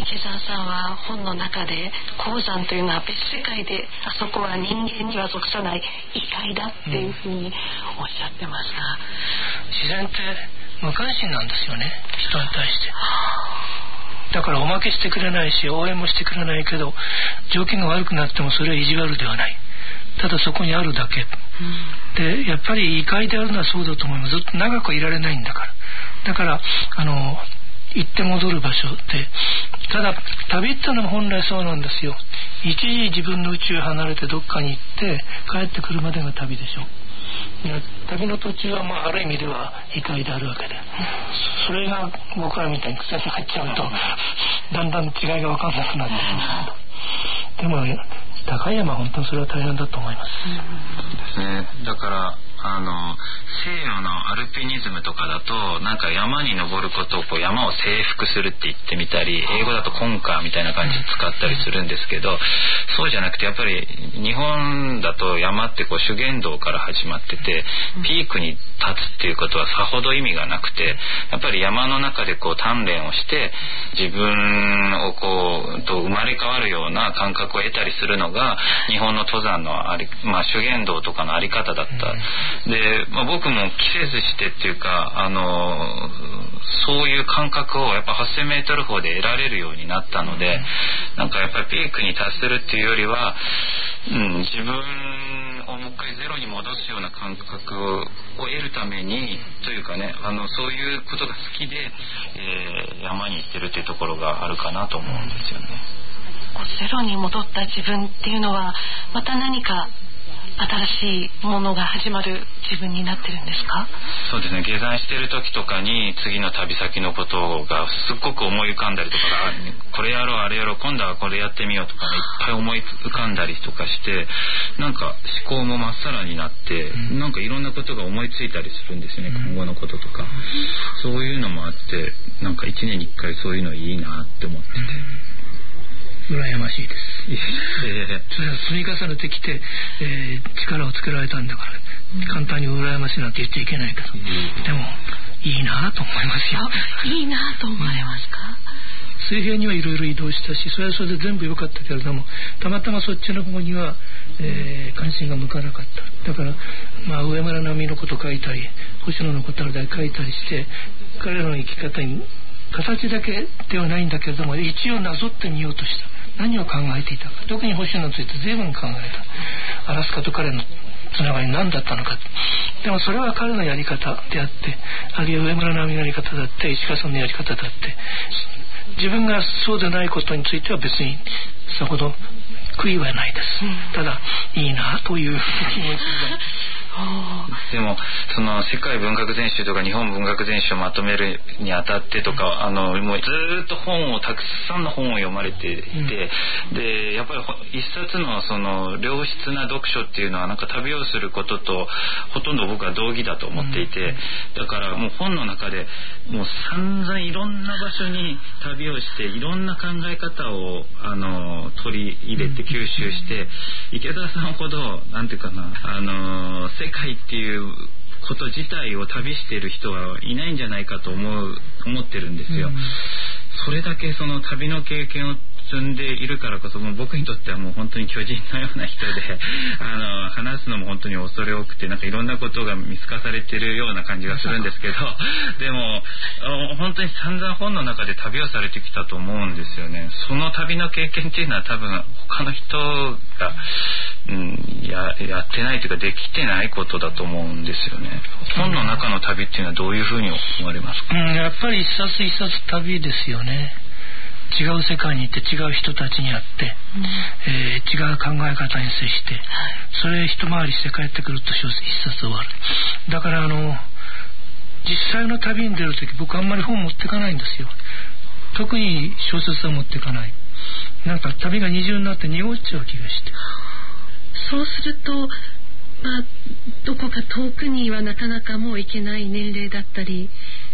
池澤さんは本の中で鉱山というのは別世界で、あそこは人間には属さない異界だっていうふうにおっしゃってますが、 自然って無関心なんですよね、人に対して。だからおまけしてくれないし応援もしてくれないけど、条件が悪くなってもそれは意地悪ではない、ただそこにあるだけ、でやっぱり異界であるのはそうだと思います。ずっと長くはいられないんだから。だから行って戻る場所で、ただ旅ってのは本来そうなんですよ。一時自分の家を離れてどっかに行って帰ってくるまでが旅でしょ。旅の途中はある意味では異界であるわけで、それが僕らみたいに癖に入っちゃうとだんだん違いが分かんなくなってくる。でも高い山は本当にそれは大変だと思います。 そうですね。だから西洋のアルピニズムとかだとなんか山に登ることを山を征服するって言ってみたり、英語だとコンカーみたいな感じで使ったりするんですけど、そうじゃなくてやっぱり日本だと山って修験道から始まってて、ピークに立つっていうことはさほど意味がなくて、やっぱり山の中で鍛錬をして自分をと生まれ変わるような感覚を得たりするのが日本の登山の修験道とかのあり方だった。で、僕も季節してっていうかそういう感覚をやっぱ 8,000m 峰で得られるようになったので、なんかやっぱりピークに達するっていうよりは、自分をもう一回ゼロに戻すような感覚を得るためにというかね、そういうことが好きで、山に行ってるっていうところがあるかなと思うんですよね。 ゼロに戻った自分っていうのはまた何か新しいものが始まる自分になってるんですか？ そうですね。下山してる時とかに次の旅先のことがすっごく思い浮かんだりとか、これやろうあれやろう今度はこれやってみようとかね、いっぱい思い浮かんだりとかして、なんか思考もまっさらになって、なんかいろんなことが思いついたりするんですよね、今後のこととか。そういうのもあって、なんか1年に1回そういうのいいなって思ってて、 羨ましいです。それは積み重ねてきて、力をつけられたんだから簡単に羨ましいなんて言っちゃいけないけど、でもいいなと思いますよ。 いいなと思われますか？ 水平にはいろいろ移動したし、それはそれで全部良かったけれども、たまたまそっちの方には、関心が向かなかった。だから上村直美のこと書いたり星野のこと書いたりして、彼らの生き方に形だけではないんだけれども一応なぞってみようとした。何を考えていたか、特に星野について随分考えた。アラスカと彼のつながり何だったのか。でもそれは彼のやり方であって、あるいは上村直美のやり方だって、石川さんのやり方だって、自分がそうでないことについては別にさほど悔いはないです。ただいいなという気持ちがでもその世界文学全集とか日本文学全集をまとめるにあたってとか、もうずっとたくさんの本を読まれていて、でやっぱり一冊のその良質な読書っていうのはなんか旅をすることとほとんど僕は同義だと思っていて、だからもう本の中でもう散々いろんな場所に旅をしていろんな考え方を取り入れて吸収して、池田さんほどなんていうかな世界っていうこと自体を旅している人はいないんじゃないかと思ってるんですよ。それだけその旅の経験を積んでいるからこそ、もう僕にとってはもう本当に巨人のような人で話すのも本当に恐れ多くて、なんかいろんなことが見透かされているような感じがするんですけど、でも本当に散々本の中で旅をされてきたと思うんですよね。その旅の経験っていうのは多分他の人がやってないというかできてないことだと思うんですよね。本の中の旅っていうのはどういうふうに思われますか？ やっぱり一冊一冊旅ですよね。違う世界に行って違う人たちに会って、違う考え方に接して、それ一回りして帰ってくると一冊終わる。だから実際の旅に出るとき僕あんまり本持ってかないんですよ。特に小説は持ってかない。なんか旅が二重になって濁っちゃう気がして。 そうするとどこか遠くにはなかなかもう行けない年齢だったり、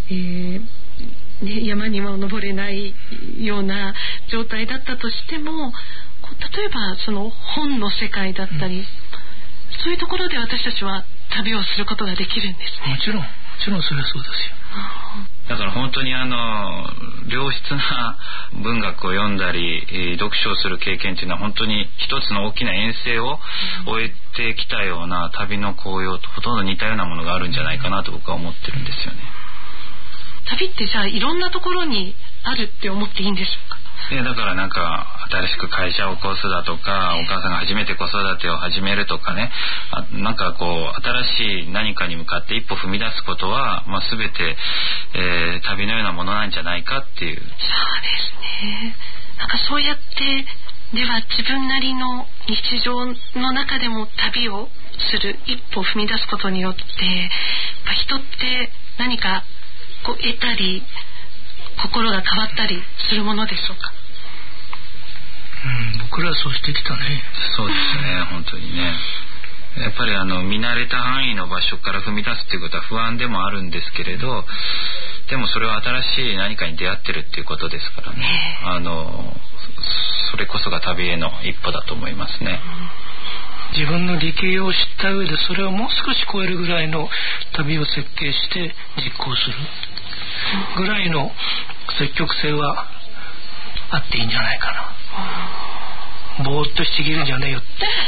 山には登れないような状態だったとしても、例えばその本の世界だったり、そういうところで私たちは旅をすることができるんですね。 もちろんそれはそうですよ。 だから本当に良質な文学を読んだり、読書をする経験というのは本当に一つの大きな遠征を終えてきたような旅の効用とほとんど似たようなものがあるんじゃないかなと僕は思ってるんですよね。 旅ってじゃあいろんなところにあるって思っていいんでしょうか？ いやだからなんか新しく会社を起こすだとか、お母さんが初めて子育てを始めるとかね、なんかこう新しい何かに向かって一歩踏み出すことは、全て、旅のようなものなんじゃないかっていう。そうですね。なんかそうやってでは自分なりの日常の中でも旅をする一歩踏み出すことによって人って何かこう得たり心が変わったりするものでしょうか？ 僕らはそうしてきたね。 そうですね、本当にね。やっぱり見慣れた範囲の場所から踏み出すっていうことは不安でもあるんですけれど、でもそれは新しい何かに出会ってるっていうことですからね。それこそが旅への一歩だと思いますね。 自分の理系を知った上でそれをもう少し超えるぐらいの旅を設計して実行するぐらいの積極性はあっていいんじゃないかな。ぼーっとしちぎるんじゃねえよって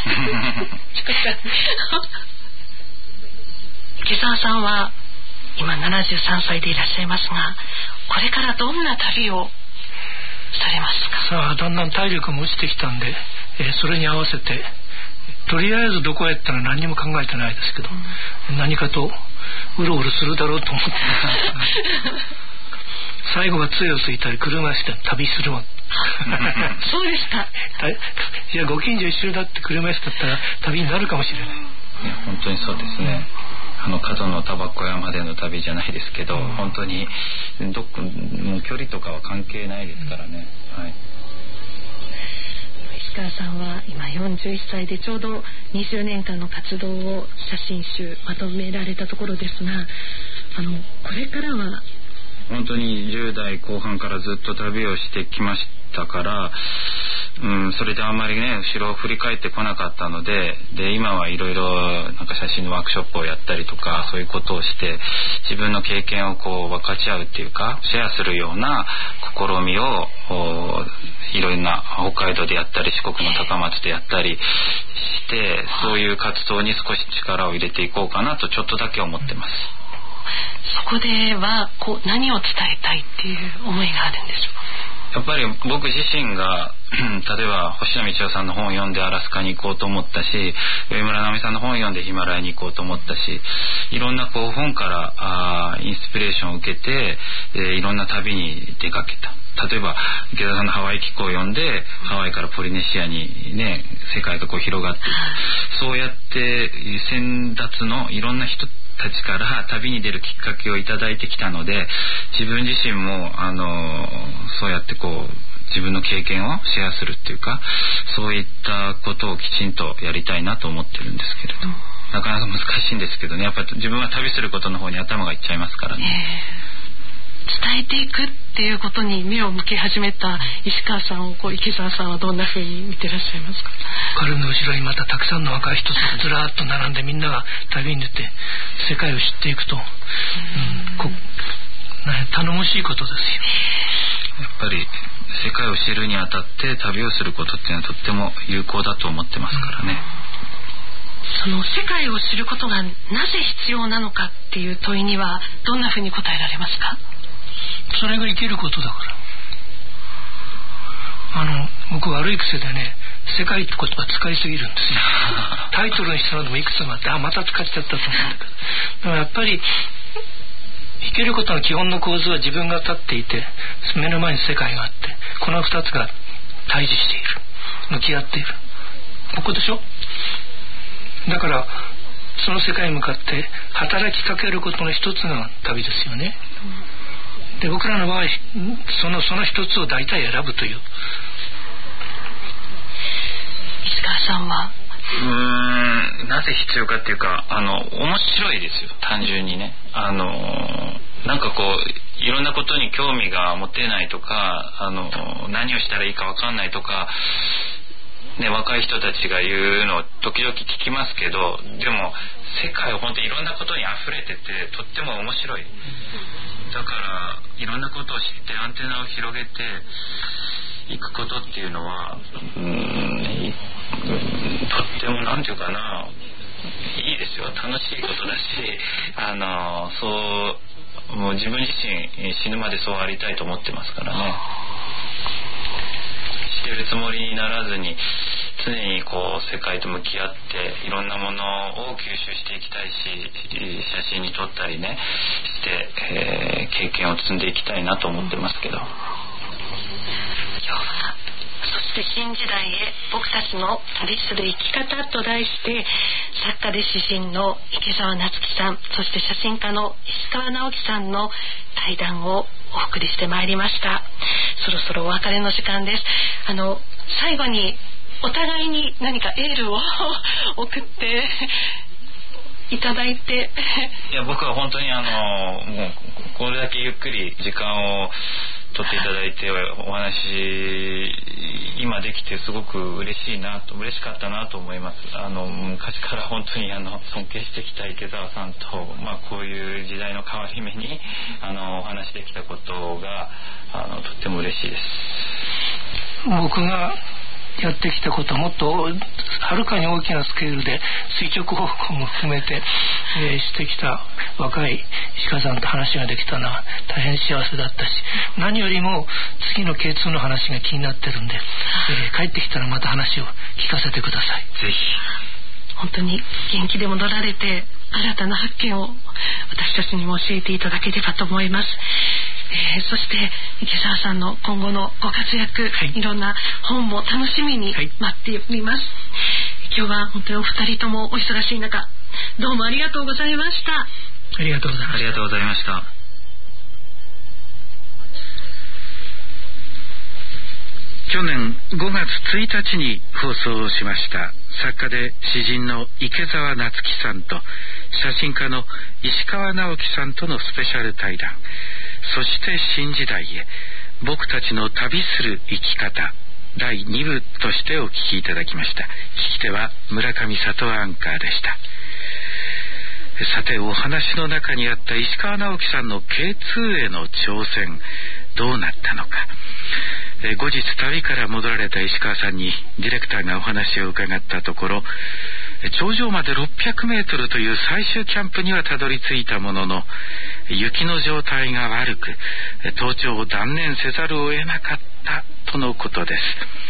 池澤さんは今73歳でいらっしゃいますが、これからどんな旅をされますか？ さあだんだん体力も落ちてきたんで、それに合わせてとりあえずどこへ行ったら何にも考えてないですけど、何かとうろうろするだろうと思って最後は杖をついたり車椅子で旅するわそうですか。 いやご近所一緒だって車椅子だったら旅になるかもしれない。 いや本当にそうですね。角のタバコ屋までの旅じゃないですけど、本当にもう距離とかは関係ないですからね。はい。 石川さんは今41歳でちょうど20年間の活動を写真集まとめられたところですが、これからは本当に10代後半からずっと旅をしてきましたから、それであんまりね後ろを振り返ってこなかったので、今はいろいろなんか写真のワークショップをやったりとか、そういうことをして自分の経験をこう分かち合うっていうかシェアするような試みをいろんな北海道でやったり四国の高松でやったりして、そういう活動に少し力を入れていこうかなとちょっとだけ思ってます。 そこでは何を伝えたいっていう思いがあるんでしょうか？ やっぱり僕自身が例えば星野道夫さんの本を読んでアラスカに行こうと思ったし、上村直美さんの本を読んでヒマラヤに行こうと思ったし、いろんな本からインスピレーションを受けて、いろんな旅に出かけた。例えば池田さんのハワイ機構を読んでハワイからポリネシアにね世界が広がっていく。そうやって先達のいろんな人たちから旅に出るきっかけをいただいてきたので、自分自身もそうやって自分の経験をシェアするっていうか、そういったことをきちんとやりたいなと思ってるんですけれど、なかなか難しいんですけどね、やっぱり自分は旅することの方に頭がいっちゃいますからね。 伝えていくっていうことに目を向け始めた石川さんを池澤さんはどんなふうに見てらっしゃいますか？ 彼の後ろにまたたくさんの若い人がずらーっと並んでみんなが旅に出て世界を知っていくと、頼もしいことですよ。 やっぱり世界を知るにあたって旅をすることっていうのはとっても有効だと思ってますからね。 その世界を知ることがなぜ必要なのかっていう問いにはどんなふうに答えられますか？ それが生きることだから。僕悪い癖でね、世界って言葉使いすぎるんですよタイトルにしたのでもいくつもあって、また使っちゃったと思うんだけど、でもやっぱり生きることの基本の構図は自分が立っていて目の前に世界があって、この2つが対峙している、向き合っている、ここでしょ。だからその世界に向かって働きかけることの一つが旅ですよね。で僕らの場合その一つを大体選ぶという。 石川さんはなぜ必要かっていうか、面白いですよ、単純にね。なんかいろんなことに興味が持てないとか、何をしたらいいか分かんないとかね、若い人たちが言うのを時々聞きますけど、でも世界は本当にいろんなことに溢れててとっても面白い。 だからいろんなことを知ってアンテナを広げていくことっていうのはとってもなんていうかないいですよ。楽しいことだしもう自分自身死ぬまでそうありたいと思ってますからね。してるつもりにならずに常に世界と向き合っていろんなものを吸収していきたいし、写真に撮ったりねして、経験を積んでいきたいなと思ってますけど、 今日はそして新時代へ僕たちの旅する生き方と題して作家で詩人の池澤夏樹さん、そして写真家の石川直樹さんの対談をお送りしてまいりました。そろそろお別れの時間です。最後にお互いに何かエールを送っていただいて。 いや僕は本当にもうこれだけゆっくり時間を取っていただいてお話今できてすごく嬉しかったなと思います。昔から本当に尊敬してきた池澤さんと、こういう時代の変わり目にお話できたことがとっても嬉しいです。 僕がやってきたこともっとはるかに大きなスケールで垂直方向も含めて、してきた若い石川さんと話ができたのは大変幸せだったし、何よりも次の K2 の話が気になってるんで、帰ってきたらまた話を聞かせてください。 ぜひ。 本当に元気で戻られて新たな発見を私たちにも教えていただければと思います。そして池澤さんの今後のご活躍、いろんな本も楽しみに待っております。今日は本当にお二人ともお忙しい中どうもありがとうございました。 ありがとうございました。 ありがとうございました。 去年5月1日に放送しました作家で詩人の池澤夏樹さんと写真家の石川直樹さんとのスペシャル対談、そして新時代へ僕たちの旅する生き方第2部としてお聞きいただきました。聞き手は村上里アンカーでした。さて、お話の中にあった石川直樹さんの K2 への挑戦どうなったのか、後日旅から戻られた石川さんにディレクターがお話を伺ったところ、頂上まで600メートルという最終キャンプにはたどり着いたものの、雪の状態が悪く登頂を断念せざるを得なかったとのことです。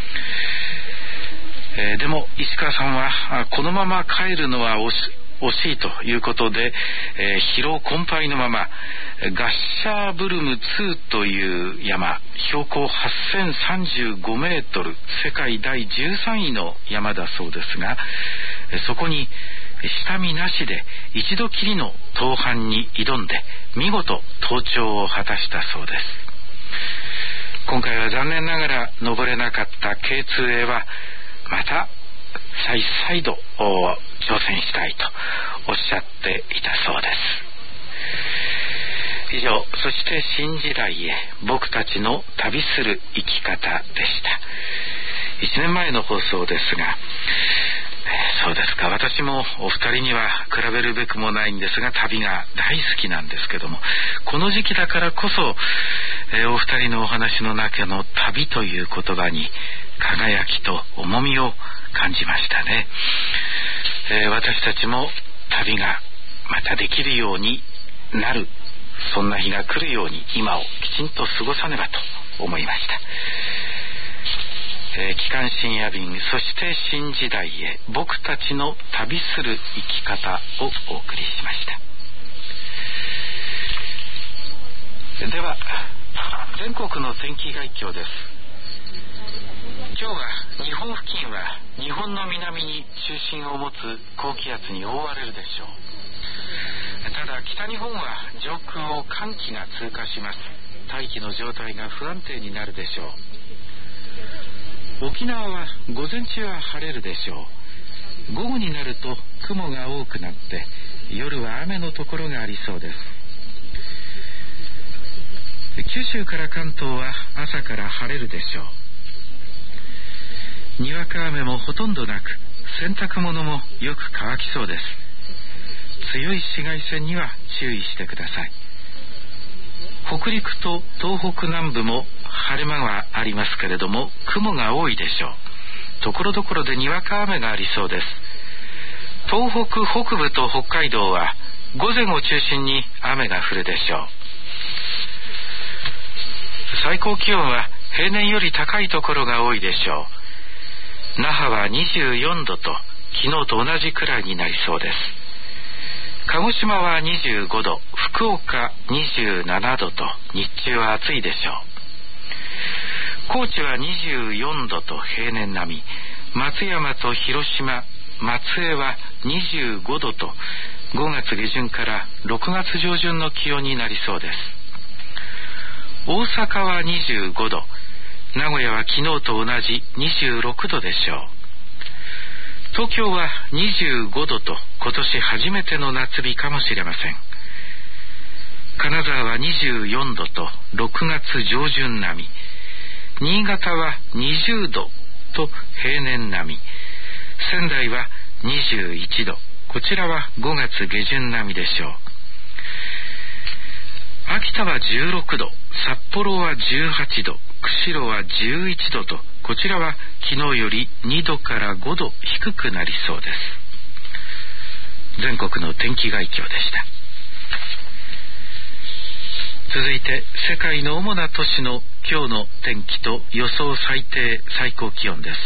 でも石川さんはこのまま帰るのは惜しいということで、疲労困憊のままガッシャーブルム2という山、標高8035メートル、世界第13位の山だそうですが、そこに下見なしで一度きりの登攀に挑んで見事登頂を果たしたそうです。今回は残念ながら登れなかった K2A はまた再度挑戦したいとおっしゃっていたそうです。以上、そして新時代へ僕たちの旅する生き方でした。1年前の放送ですが、そうですか、私もお二人には比べるべくもないんですが旅が大好きなんですけども、この時期だからこそ、お二人のお話の中の旅という言葉に輝きと重みを感じましたね。私たちも旅がまたできるようになる、そんな日が来るように今をきちんと過ごさねばと思いました。機関深夜便、そして新時代へ僕たちの旅する生き方をお送りしました。では全国の天気概況です。今日は日本付近は日本の南に中心を持つ高気圧に覆われるでしょう。ただ北日本は上空を寒気が通過します。大気の状態が不安定になるでしょう。沖縄は午前中は晴れるでしょう。午後になると雲が多くなって夜は雨のところがありそうです。九州から関東は朝から晴れるでしょう。にわか雨もほとんどなく洗濯物もよく乾きそうです。強い紫外線には注意してください。 北陸と東北南部も晴れ間はありますけれども、雲が多いでしょう。ところどころでにわか雨がありそうです。東北北部と北海道は午前を中心に雨が降るでしょう。最高気温は平年より高いところが多いでしょう。那覇は24度と昨日と同じくらいになりそうです。鹿児島は25度、福岡27度と日中は暑いでしょう。高知は24度と平年並み、松山と広島、松江は25度と5月下旬から6月上旬の気温になりそうです。大阪は25度、名古屋は昨日と同じ26度でしょう。東京は25度と今年初めての夏日かもしれません。金沢は24度と6月上旬並み、新潟は20度と平年並み、仙台は21度、こちらは5月下旬並みでしょう。秋田は16度、札幌は18度、釧路は11度と、こちらは昨日より2度から5度低くなりそうです。全国の天気概況でした。続いて世界の主な都市の今日の天気と予想最低最高気温です。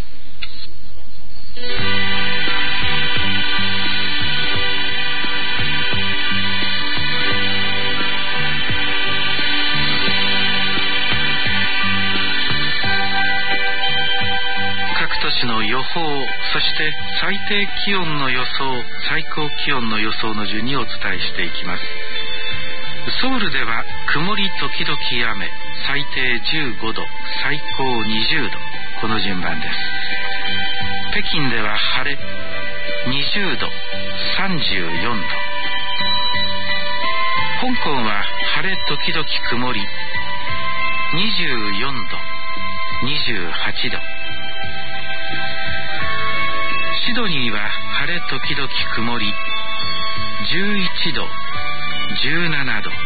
都市の予報、そして最低気温の予想、最高気温の予想の順にお伝えしていきます。ソウルでは曇り時々雨、最低15度、最高20度、この順番です。北京では晴れ、20度、34度。香港は晴れ時々曇り、24度、28度。シドニーは晴れ時々曇り、11度、17度。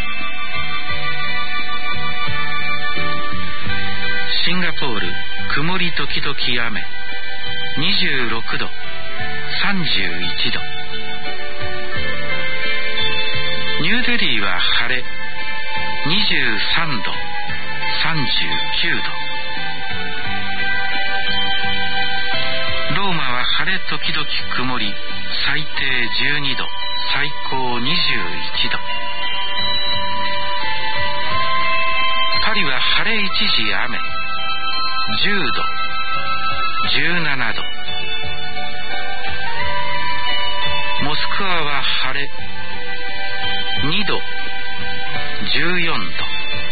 シンガポール曇り時々雨、26度、31度。ニューデリーは晴れ、23度、39度。ローマは晴れ時々曇り、最低12度、最高21度。パリは晴れ一時雨、10度、17度。モスクワは晴れ、2度、14度。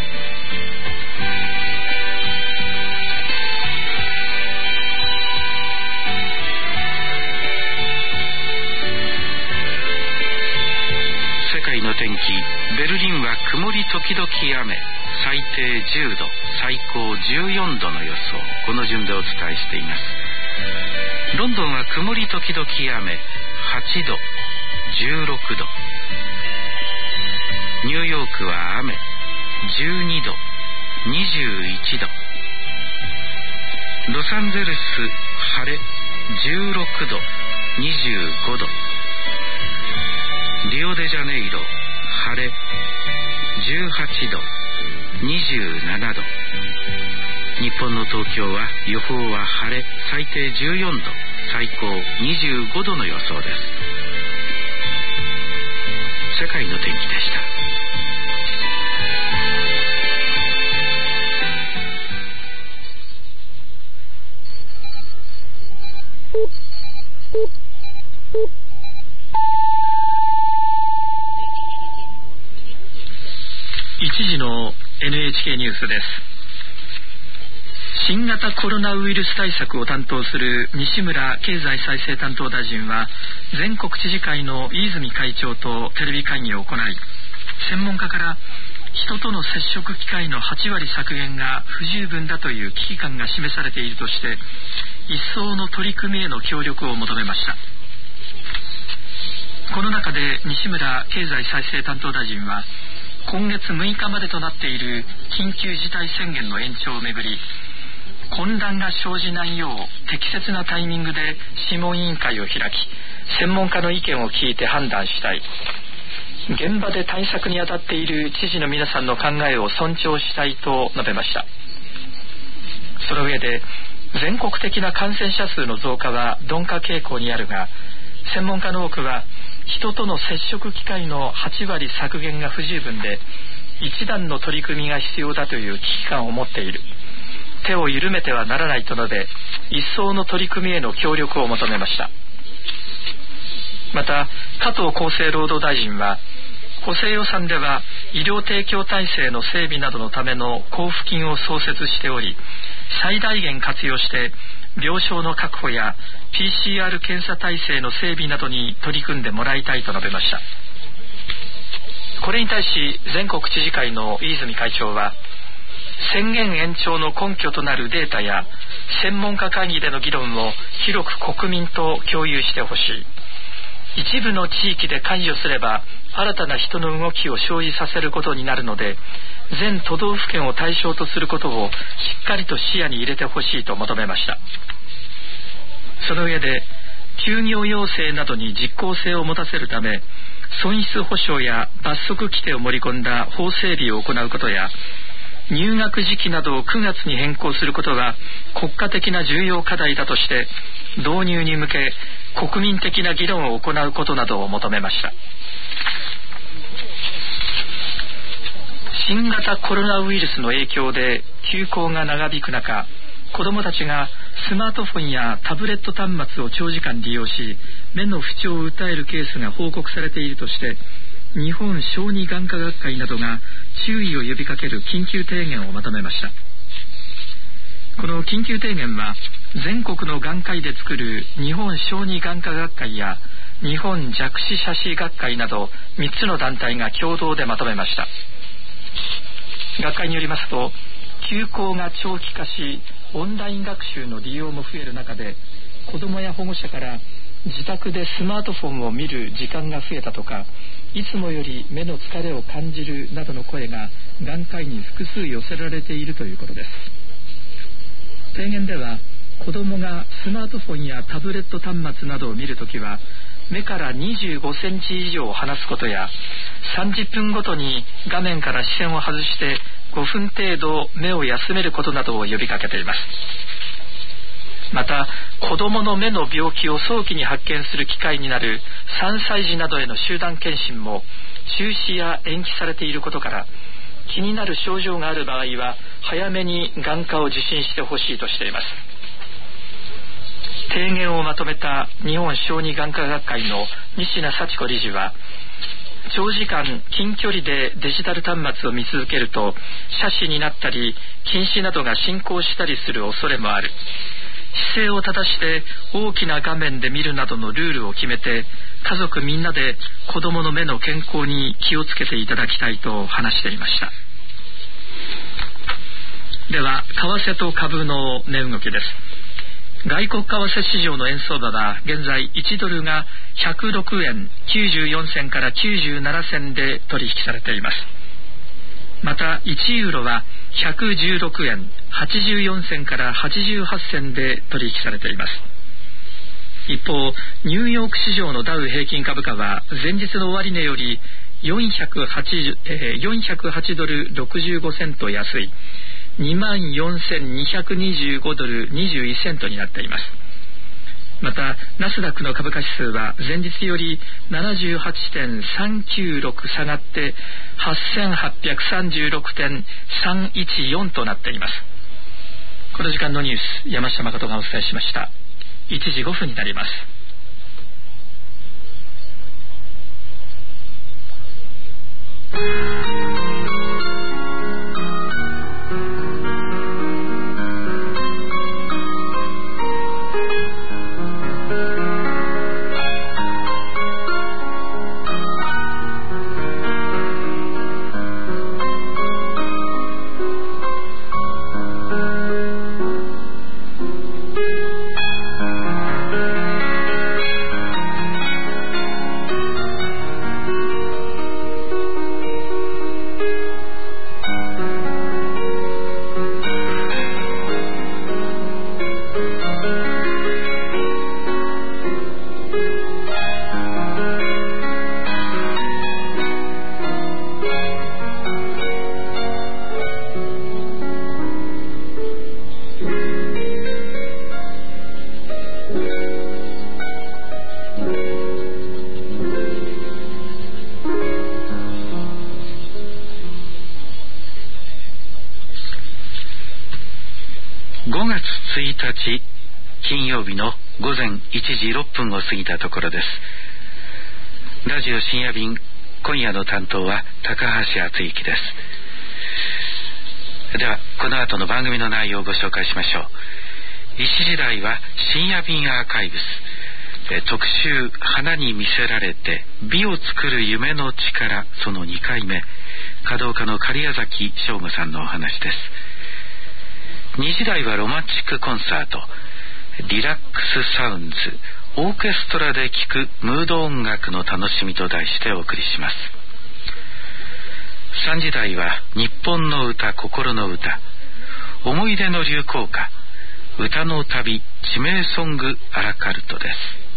世界の天気、ベルリンは曇り時々雨、最低10度、最高14度の予想、この順でお伝えしています。ロンドンは曇り時々雨、8度、16度。ニューヨークは雨、12度、21度。ロサンゼルス晴れ、16度、25度。リオデジャネイロ晴れ、18度、27度。日本の東京は予報は晴れ、最低14度、最高25度の予想です。世界の天気でした。 1時の NHK ニュースです。新型コロナウイルス対策を担当する西村経済再生担当大臣は、全国知事会の飯泉会長とテレビ会議を行い、専門家から人との接触機会の8割削減が不十分だという危機感が示されているとして、一層の取り組みへの協力を求めました。この中で西村経済再生担当大臣は、 今月6日までとなっている緊急事態宣言の延長をめぐり、混乱が生じないよう適切なタイミングで諮問委員会を開き、専門家の意見を聞いて判断したい。現場で対策に当たっている知事の皆さんの考えを尊重したいと述べました。その上で、全国的な感染者数の増加は鈍化傾向にあるが、専門家の多くは人との接触機会の8割削減が不十分で、一段の取り組みが必要だという危機感を持っている。手を緩めてはならないと述べ、一層の取り組みへの協力を求めました。また、加藤厚生労働大臣は、補正予算では医療提供体制の整備などのための交付金を創設しており、最大限活用して病床の確保や PCR 検査体制の整備などに取り組んでもらいたいと述べました。これに対し全国知事会の飯泉会長は、宣言延長の根拠となるデータや専門家会議での議論を広く国民と共有してほしい。一部の地域で関与すれば新たな人の動きを生じさせることになるので、全都道府県を対象とすることをしっかりと視野に入れてほしいと求めました。その上で、休業要請などに実効性を持たせるため、損失補償や罰則規定を盛り込んだ法整備を行うことや、入学時期などを9月に変更することは国家的な重要課題だとして、導入に向け国民的な議論を行うことなどを求めました。新型コロナウイルスの影響で休校が長引く中、子どもたちがスマートフォンやタブレット端末を長時間利用し、目の不調を訴えるケースが報告されているとして、日本小児眼科学会などが注意を呼びかける緊急提言をまとめました。この緊急提言は、全国の眼科医で作る日本小児眼科学会や日本弱視斜視学会など3つの団体が共同でまとめました。学会によりますと、休校が長期化し、オンライン学習の利用も増える中で、子どもや保護者から自宅でスマートフォンを見る時間が増えたとか、いつもより目の疲れを感じるなどの声が眼科医に複数寄せられているということです。提言では、子どもがスマートフォンやタブレット端末などを見るときは、目から25センチ以上離すことや、30分ごとに画面から視線を外して5分程度目を休めることなどを呼びかけています。また、子どもの目の病気を早期に発見する機会になる3歳児などへの集団検診も中止や延期されていることから、気になる症状がある場合は早めに眼科を受診してほしいとしています。提言をまとめた日本小児眼科学会の西名幸子理事は、長時間近距離でデジタル端末を見続けると斜視になったり近視などが進行したりする恐れもある。姿勢を正して大きな画面で見るなどのルールを決めて、家族みんなで子どもの目の健康に気をつけていただきたいと話していました。では、為替と株の値動きです。外国為替市場の円相場は現在1ドルが106円94銭から97銭で取引されています。また1ユーロは116円84銭から88銭で取引されています。一方、ニューヨーク市場のダウ平均株価は前日の終値より408ドル65セント安い24,225ドル21セントになっています。また、ナスダックの株価指数は前日より 78.396 下がって 8,836.314 となっています。この時間のニュース、山下誠がお伝えしました。1時5分になります。 日金曜日の午前1時6分を過ぎたところです。ラジオ深夜便、今夜の担当は高橋敦之です。ではこの後の番組の内容をご紹介しましょう。1時台は深夜便アーカイブス、特集花に魅せられて美を作る夢の力、その2回目、華道家の狩矢崎翔吾さんのお話です。2時台はロマンチックコンサート、リラックスサウンズ、オーケストラで聴くムード音楽の楽しみと題してお送りします。3時台は日本の歌、心の歌、思い出の流行歌、歌の旅、地名ソングアラカルトです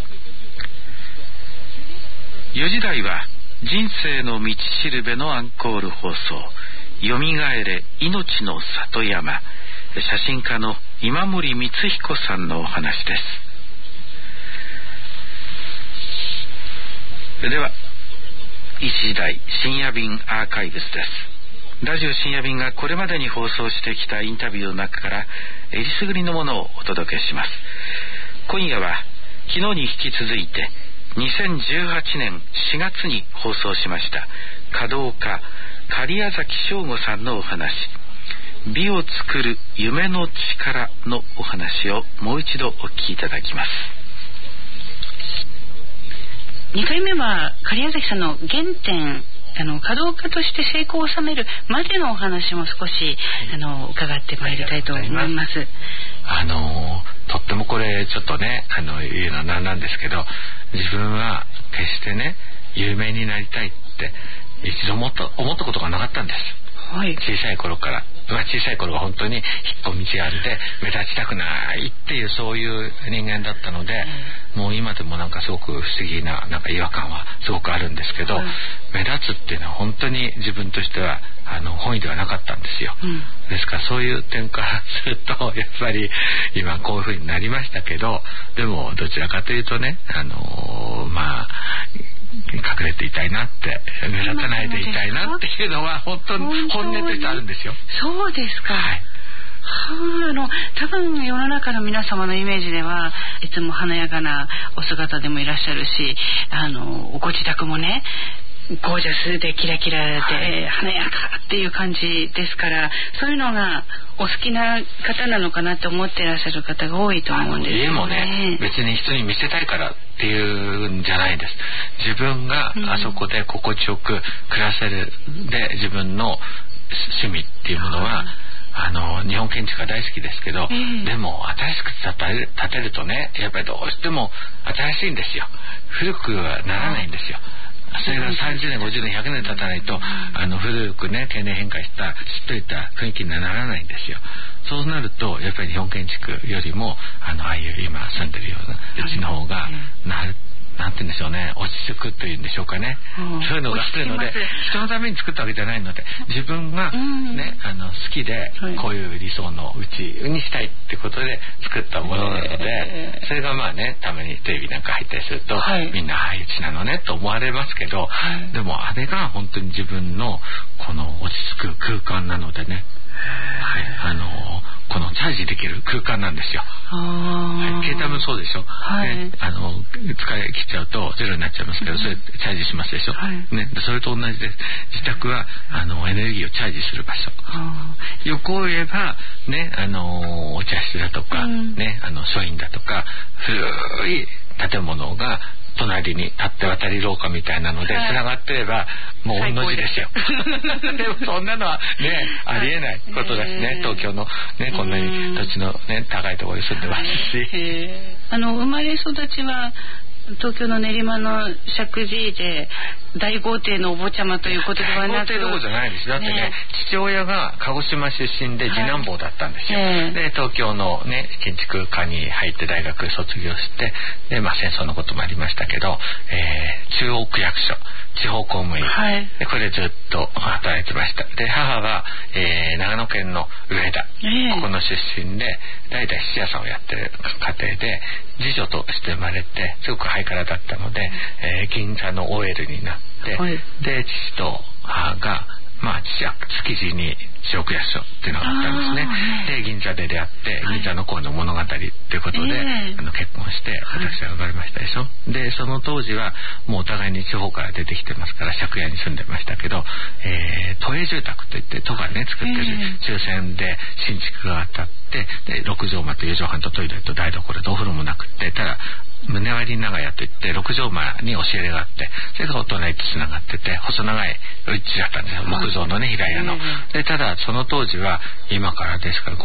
。4時台は人生の道しるべのアンコール放送、よみがえれ命の里山、写真家の今森光彦さんのお話です。では1時台深夜便アーカイブスです。ラジオ深夜便がこれまでに放送してきたインタビューの中からえりすぐりのものをお届けします。今夜は昨日に引き続いて2018年4月に放送しました華道家狩矢崎翔吾さんのお話、美を作る夢の力のお話をもう一度お聞きいただきます。 2回目は狩矢崎さんの原点、華道家として成功を収めるまでのお話も少し伺ってまいりたいと思います。 とってもこれちょっとね言うのはなんなんですけど、自分は決してね有名になりたいって一度思ったことがなかったんです、はい、小さい頃から。小さい頃は本当に引っ込み思案で目立ちたくないっていうそういう人間だったので、もう今でもなんかすごく不思議ななんか違和感はすごくあるんですけど、目立つっていうのは本当に自分としては本意ではなかったんですよ、ですからそういう点からするとやっぱり今こういう風になりましたけど、でもどちらかというとね隠れていたいなって、目立たないでいたいなっていうのは本当に本音としてあるんですよ。 そうですか、はい、多分世の中の皆様のイメージではいつも華やかなお姿でもいらっしゃるし、ご自宅もねゴージャスでキラキラで、華やかっていう感じですから、そういうのがお好きな方なのかなって思っていらっしゃる方が多いと思うんですよね。 家もね別に人に見せたいからっていうんじゃないです。自分があそこで心地よく暮らせるで、自分の趣味っていうものは、日本建築が大好きですけど、でも新しく建てるとねやっぱりどうしても新しいんですよ。古くはならないんですよ。それが30年50年100年経たないと古くね経年変化したしっとりした雰囲気にはならないんですよ。そうなるとやっぱり日本建築よりもああいう今住んでるようなうちの方がなんて言うんでしょうね、落ち着くというんでしょうかね、そういうのがあるので、人のために作ったわけじゃないので、自分がね好きでこういう理想のうちにしたいってことで作ったものなので、それがたまにテレビなんか入ったりすると、みんなうちなのねと思われますけど、でもあれが本当に自分のこの落ち着く空間なのでね、このチャージできる空間なんですよ。携帯もそうでしょ、使い切っちゃうとゼロになっちゃいますけど、それチャージしますでしょ、それと同じです。自宅はエネルギーをチャージする場所。横を言えばねお茶室だとか、書院だとか古い建物が隣に立って渡り廊下みたいなのでつながってればもう同じですよ。でもそんなのはねありえないことだしね、東京のねこんなに土地のね高いところに住んでますし、 生まれ育ちは東京の練馬の石神井で大豪邸のお坊ちゃまということではなく、 大豪邸どころじゃないです。だってね父親が鹿児島出身で次男坊だったんですよ、で東京のね建築科に入って大学卒業して、で戦争のこともありましたけど、中央区役所地方公務員、でこれずっと働いてました。で母が、長野県の上田、ここの出身で代々質屋さんをやってる家庭で、次女として生まれてすごくハイカラだったので、銀座の OL になって、で父と母が築地に四国安所っていうのがあったんですね。で銀座で出会って銀座の恋の物語っていうことで、結婚して私は生まれましたでしょ。でその当時はもうお互いに地方から出てきてますから借家に住んでましたけど、都営住宅といって都がね作ってる抽選で新築が当たって、で6畳間と4畳半とトイレと台所とお風呂もなくって、ただ棟割り長屋といって6畳間に押し入れがあって、それがお隣とつながってて細長いうちだったんですよ。木造のね平屋の。でただその当時は今からですから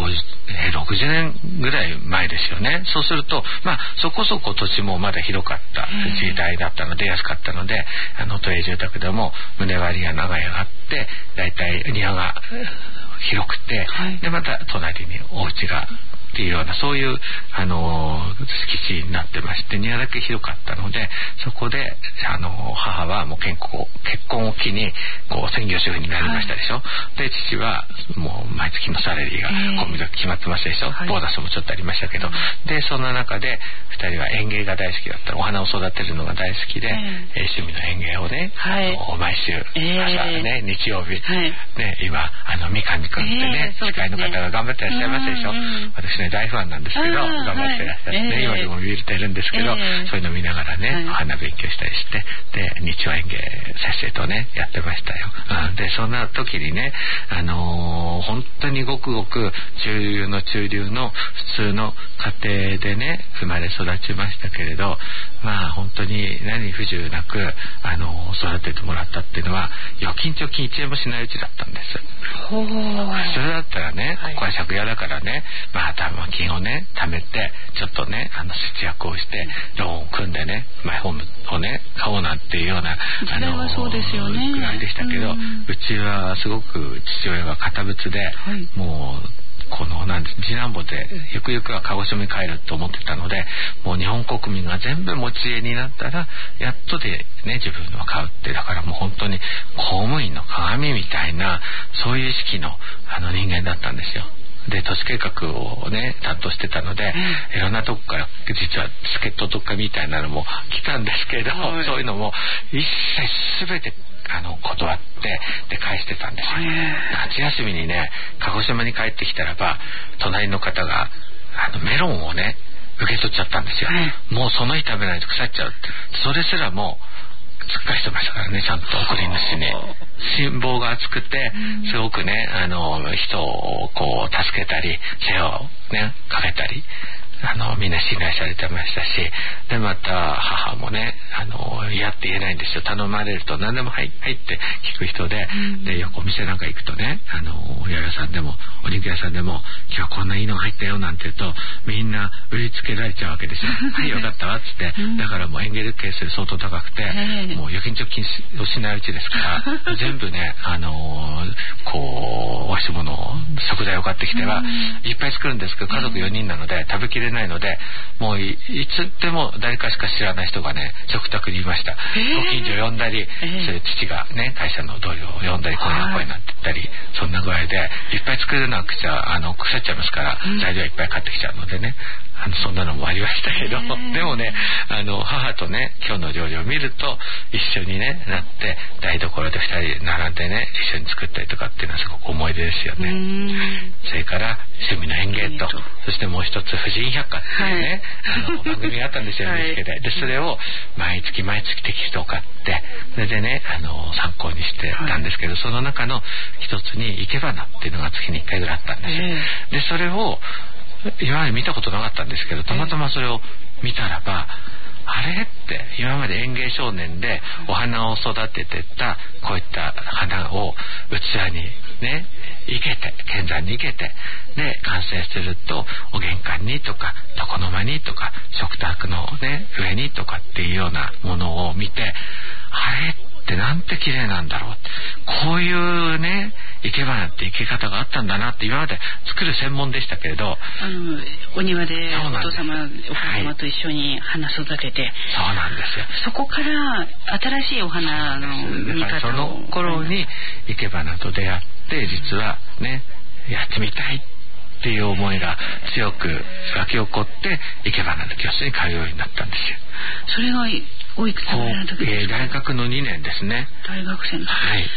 60年ぐらい前ですよね。そうするとそこそこ土地もまだ広かった時代だったので安かったので、都営住宅でも棟割りや長屋があって、だいたい庭が広くて、でまた隣にお家がっていうようなそういう敷地になってまして、庭だけ広かったので、そこで母はもう結婚を機に専業主婦になりましたでしょ。で父はもう毎月のサラリーがコンビニで決まってましたでしょ。ボーナスもちょっとありましたけど、でそんな中で2人は園芸が大好きだった。お花を育てるのが大好きで、趣味の園芸をね、毎週朝ね日曜日、ね今三上くんってね司会の方が頑張ってらっしゃいますでしょ。私大ファンなんですけど、頑張ってらっしゃって、今でも見れてるんですけど、そういうの見ながらね、お花勉強したりして、で日曜園芸先生とねやってましたよ。でそんな時にね、本当にごくごく中流の普通の家庭でね生まれ育ちましたけれど、本当に何不自由なく育ててもらったっていうのは預金貯金1円もしないうちだったんです。それだったらね、ここは借家だからね、金をね貯めてちょっとね節約をしてローンを組んでねマイホームをね買おうなんていうような時代はそうですよねぐらいでしたけど、うちはすごく父親が堅物で、もう次男坊でゆくゆくは鹿児島に帰ると思ってたので、もう日本国民が全部持ち家になったらやっとでね自分の買うって、だからもう本当に公務員の鏡みたいなそういう意識の人間だったんですよ。で都市計画をね担当してたので、いろんなとこから実は助っ人とかみたいなのも来たんですけど、そういうのも一切全て断ってで返してたんですよ。夏休みにね鹿児島に帰ってきたらば隣の方がメロンをね受け取っちゃったんですよ。もうその日食べないと腐っちゃうって、それすらもつっかしてましたからね、ちゃんと送り主に。辛抱が厚くてすごくね人を助けたり世話をねかけたりみんな信頼されてましたし、でまた母もね嫌って言えないんですよ。頼まれると何でもはいって聞く人で、でよくお店なんか行くとねおや屋さんでもお肉屋さんでも今日こんないいのが入ったよなんて言うとみんな売りつけられちゃうわけですよ。はいわかったわっつって、だからもう園芸係数相当高くて、もう預金貯金をしないうちですから全部ねおいしいものを食材を買ってきてはいっぱい作るんですけど、家族4人なので食べきれないので、もういつでも誰かしか知らない人がね食卓にいました。ご近所呼んだり、それ父がね会社の同僚を呼んだり今夜来いなんて言ったり、そんな具合でいっぱい作れなくちゃ腐っちゃいますから、材料いっぱい買ってきちゃうのでね、そんなのもありましたけど、でもね母とね今日の料理を見ると一緒にねなって台所で2人で並んでね一緒に作ったりとかっていうのはすごく思い出ですよね。それから趣味の園芸と、そしてもう一つ婦人百科っていうね、番組があったんですよ NHK で。でそれを毎月テキストを買ってそれでね参考にしてたんですけど、その中の一つに生け花っていうのが月に1回ぐらいあったんですよ。でそれを今まで見たことなかったんですけど、たまたまそれを見たらばあれって今まで園芸少年でお花を育ててたこういった花を器にね建材に生けてで完成するとお玄関にとか床の間にとか食卓のね上にとかっていうようなものを見て、あれってなんて綺麗なんだろう、こういうね生け花って生け方があったんだなって今まで作る専門でしたけれど、 お庭でお父様お母様と一緒に花育てて、 そうなんですよ。 そこから新しいお花の見方を、 その頃に生け花と出会って実はねやってみたいっていう思いが強く湧き起こって生け花の教室に通うようになったんですよ。 それがおいくつぐらいの時ですか？ 大学の2年ですね。 大学生の時。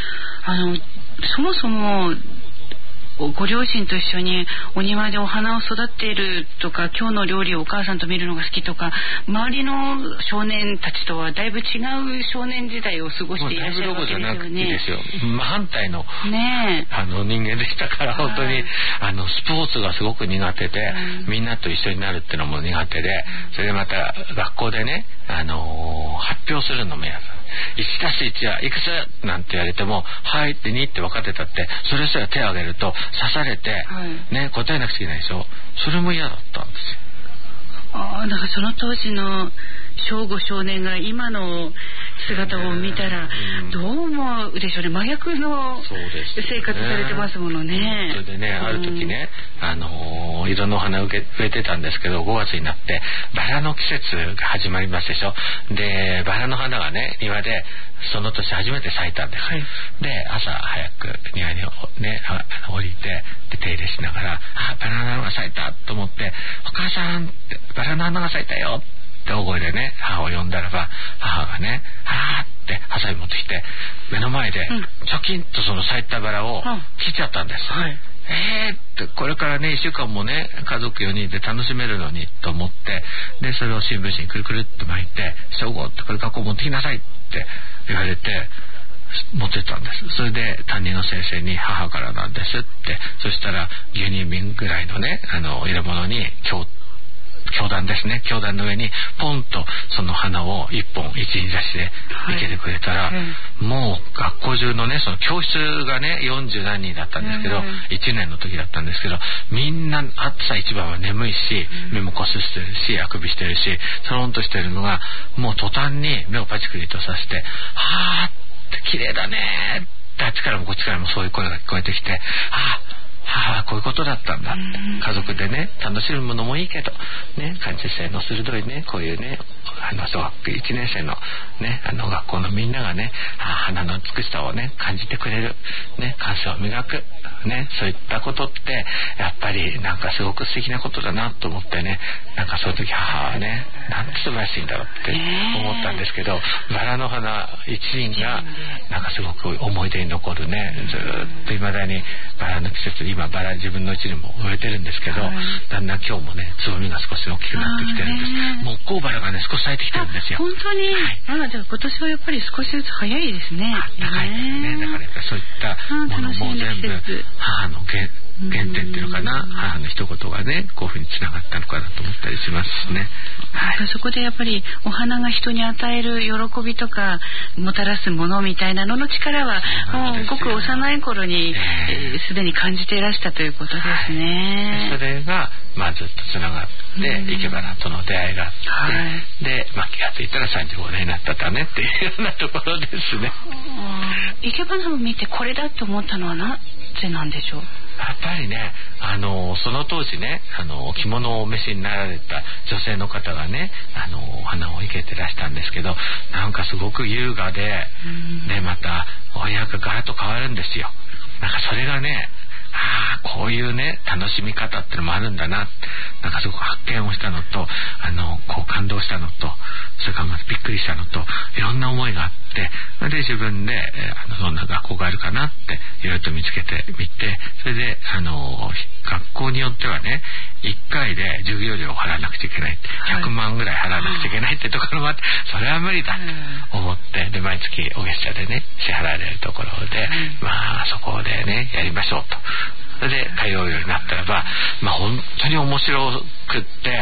そもそもご両親と一緒にお庭でお花を育てるとか、今日の料理をお母さんと見るのが好きとか、周りの少年たちとはだいぶ違う少年時代を過ごしていらっしゃるわけですよね。 だいぶどころじゃなくていいですよ。反対の、人間でしたから、本当にスポーツがすごく苦手で、みんなと一緒になるっていうのも苦手で、それでまた学校でね、発表するのも嫌だ。1+1 はいくつなんて言われても、はいって2って分かってたって、それすら手を挙げると刺されて、ね、答えなくちゃいけないでしょ。それも嫌だったんですよ。 だからその当時の少吾少年が今の姿を見たらどう思うでしょうね。真逆の生活されてますものね。 それでね、ある時ね、色の花植えてたんですけど、5月になってバラの季節が始まりますでしょ。でバラの花がね、庭でその年初めて咲いたんです、で朝早く庭にね降りて、で手入れしながら、バラの花が咲いたと思って、お母さんってバラの花が咲いたよって大声でね母を呼んだらば、母がねってハサミ持ってきて目の前でチョキンとその咲いたバラを切っちゃったんです、ってこれからね1週間もね家族4人で楽しめるのにと思って、でそれを新聞紙にくるくるっと巻いて、正吾ってこれ学校持ってきなさいって言われて持ってったんです。それで担任の先生に母からなんですって、そしたら牛乳瓶ぐらいのね入れ物に教団ですね、教団の上にポンとその花を一本一輪挿しで生けてくれたら、もう学校中のねその教室がね40何人だったんですけど、1年の時だったんですけど、みんな朝一番は眠いし、目もこすってるし、あくびしてるし、そろんとしてるのがもう途端に目をパチクリとさせて、はーって綺麗だねって、あっちからもこっちからもそういう声が聞こえてきて、こういうことだったんだって、家族でね楽しむものもいいけどね、感受性の鋭いねこういうね小学1年生のね学校のみんながね花の美しさをね感じてくれるね、感性を磨くね、そういったことってやっぱりなんかすごく素敵なことだなと思ってね、なんかそういう時母はねなんて素晴らしいんだろうって思ったんですけど、バラの花一輪がなんかすごく思い出に残るね、ずっと未だにバラの季節、今バラ自分の家にも植えてるんですけど、だんだん今日もねつぼみが少し大きくなってきてるんです。木工バラがね少し咲いてきてるんですよ。 本当に、じゃあ今年はやっぱり少しずつ早いですね。 高いですね。だからやっぱりそういったものも全部母の原点っていうのかな、母の一言がねこういうふうにつながったのかなと思ったりしますね。 そこでやっぱりお花が人に与える喜びとかもたらすものみたいなのの力はもうごく幼い頃にすでに感じていらしたということですね。 それがずっとつながって生け花との出会いがあって、で気がついたら35年になったねっていうようなところですね。 生け花を見てこれだと思ったのはなぜなんでしょう。 やっぱりねその当時ね着物をお召しになられた女性の方がねお花を生けてらしたんですけど、なんかすごく優雅で、でまたお部屋がガラッと変わるんですよ。なんかそれがねこういうね楽しみ方ってのもあるんだな、なんかすごく発見をしたのとこう感動したのと、それからまたびっくりしたのと、いろんな思いがあって、で自分でどんな学校があるかなっていろいろと見つけてみて、それで学校によってはね1回で授業料を払わなくちゃいけない、100万ぐらい払わなくちゃいけないってところもあって、それは無理だと思って、で毎月お月謝でね支払われるところで、そこでねやりましょうと。それで通うようになったらば、本当に面白くって、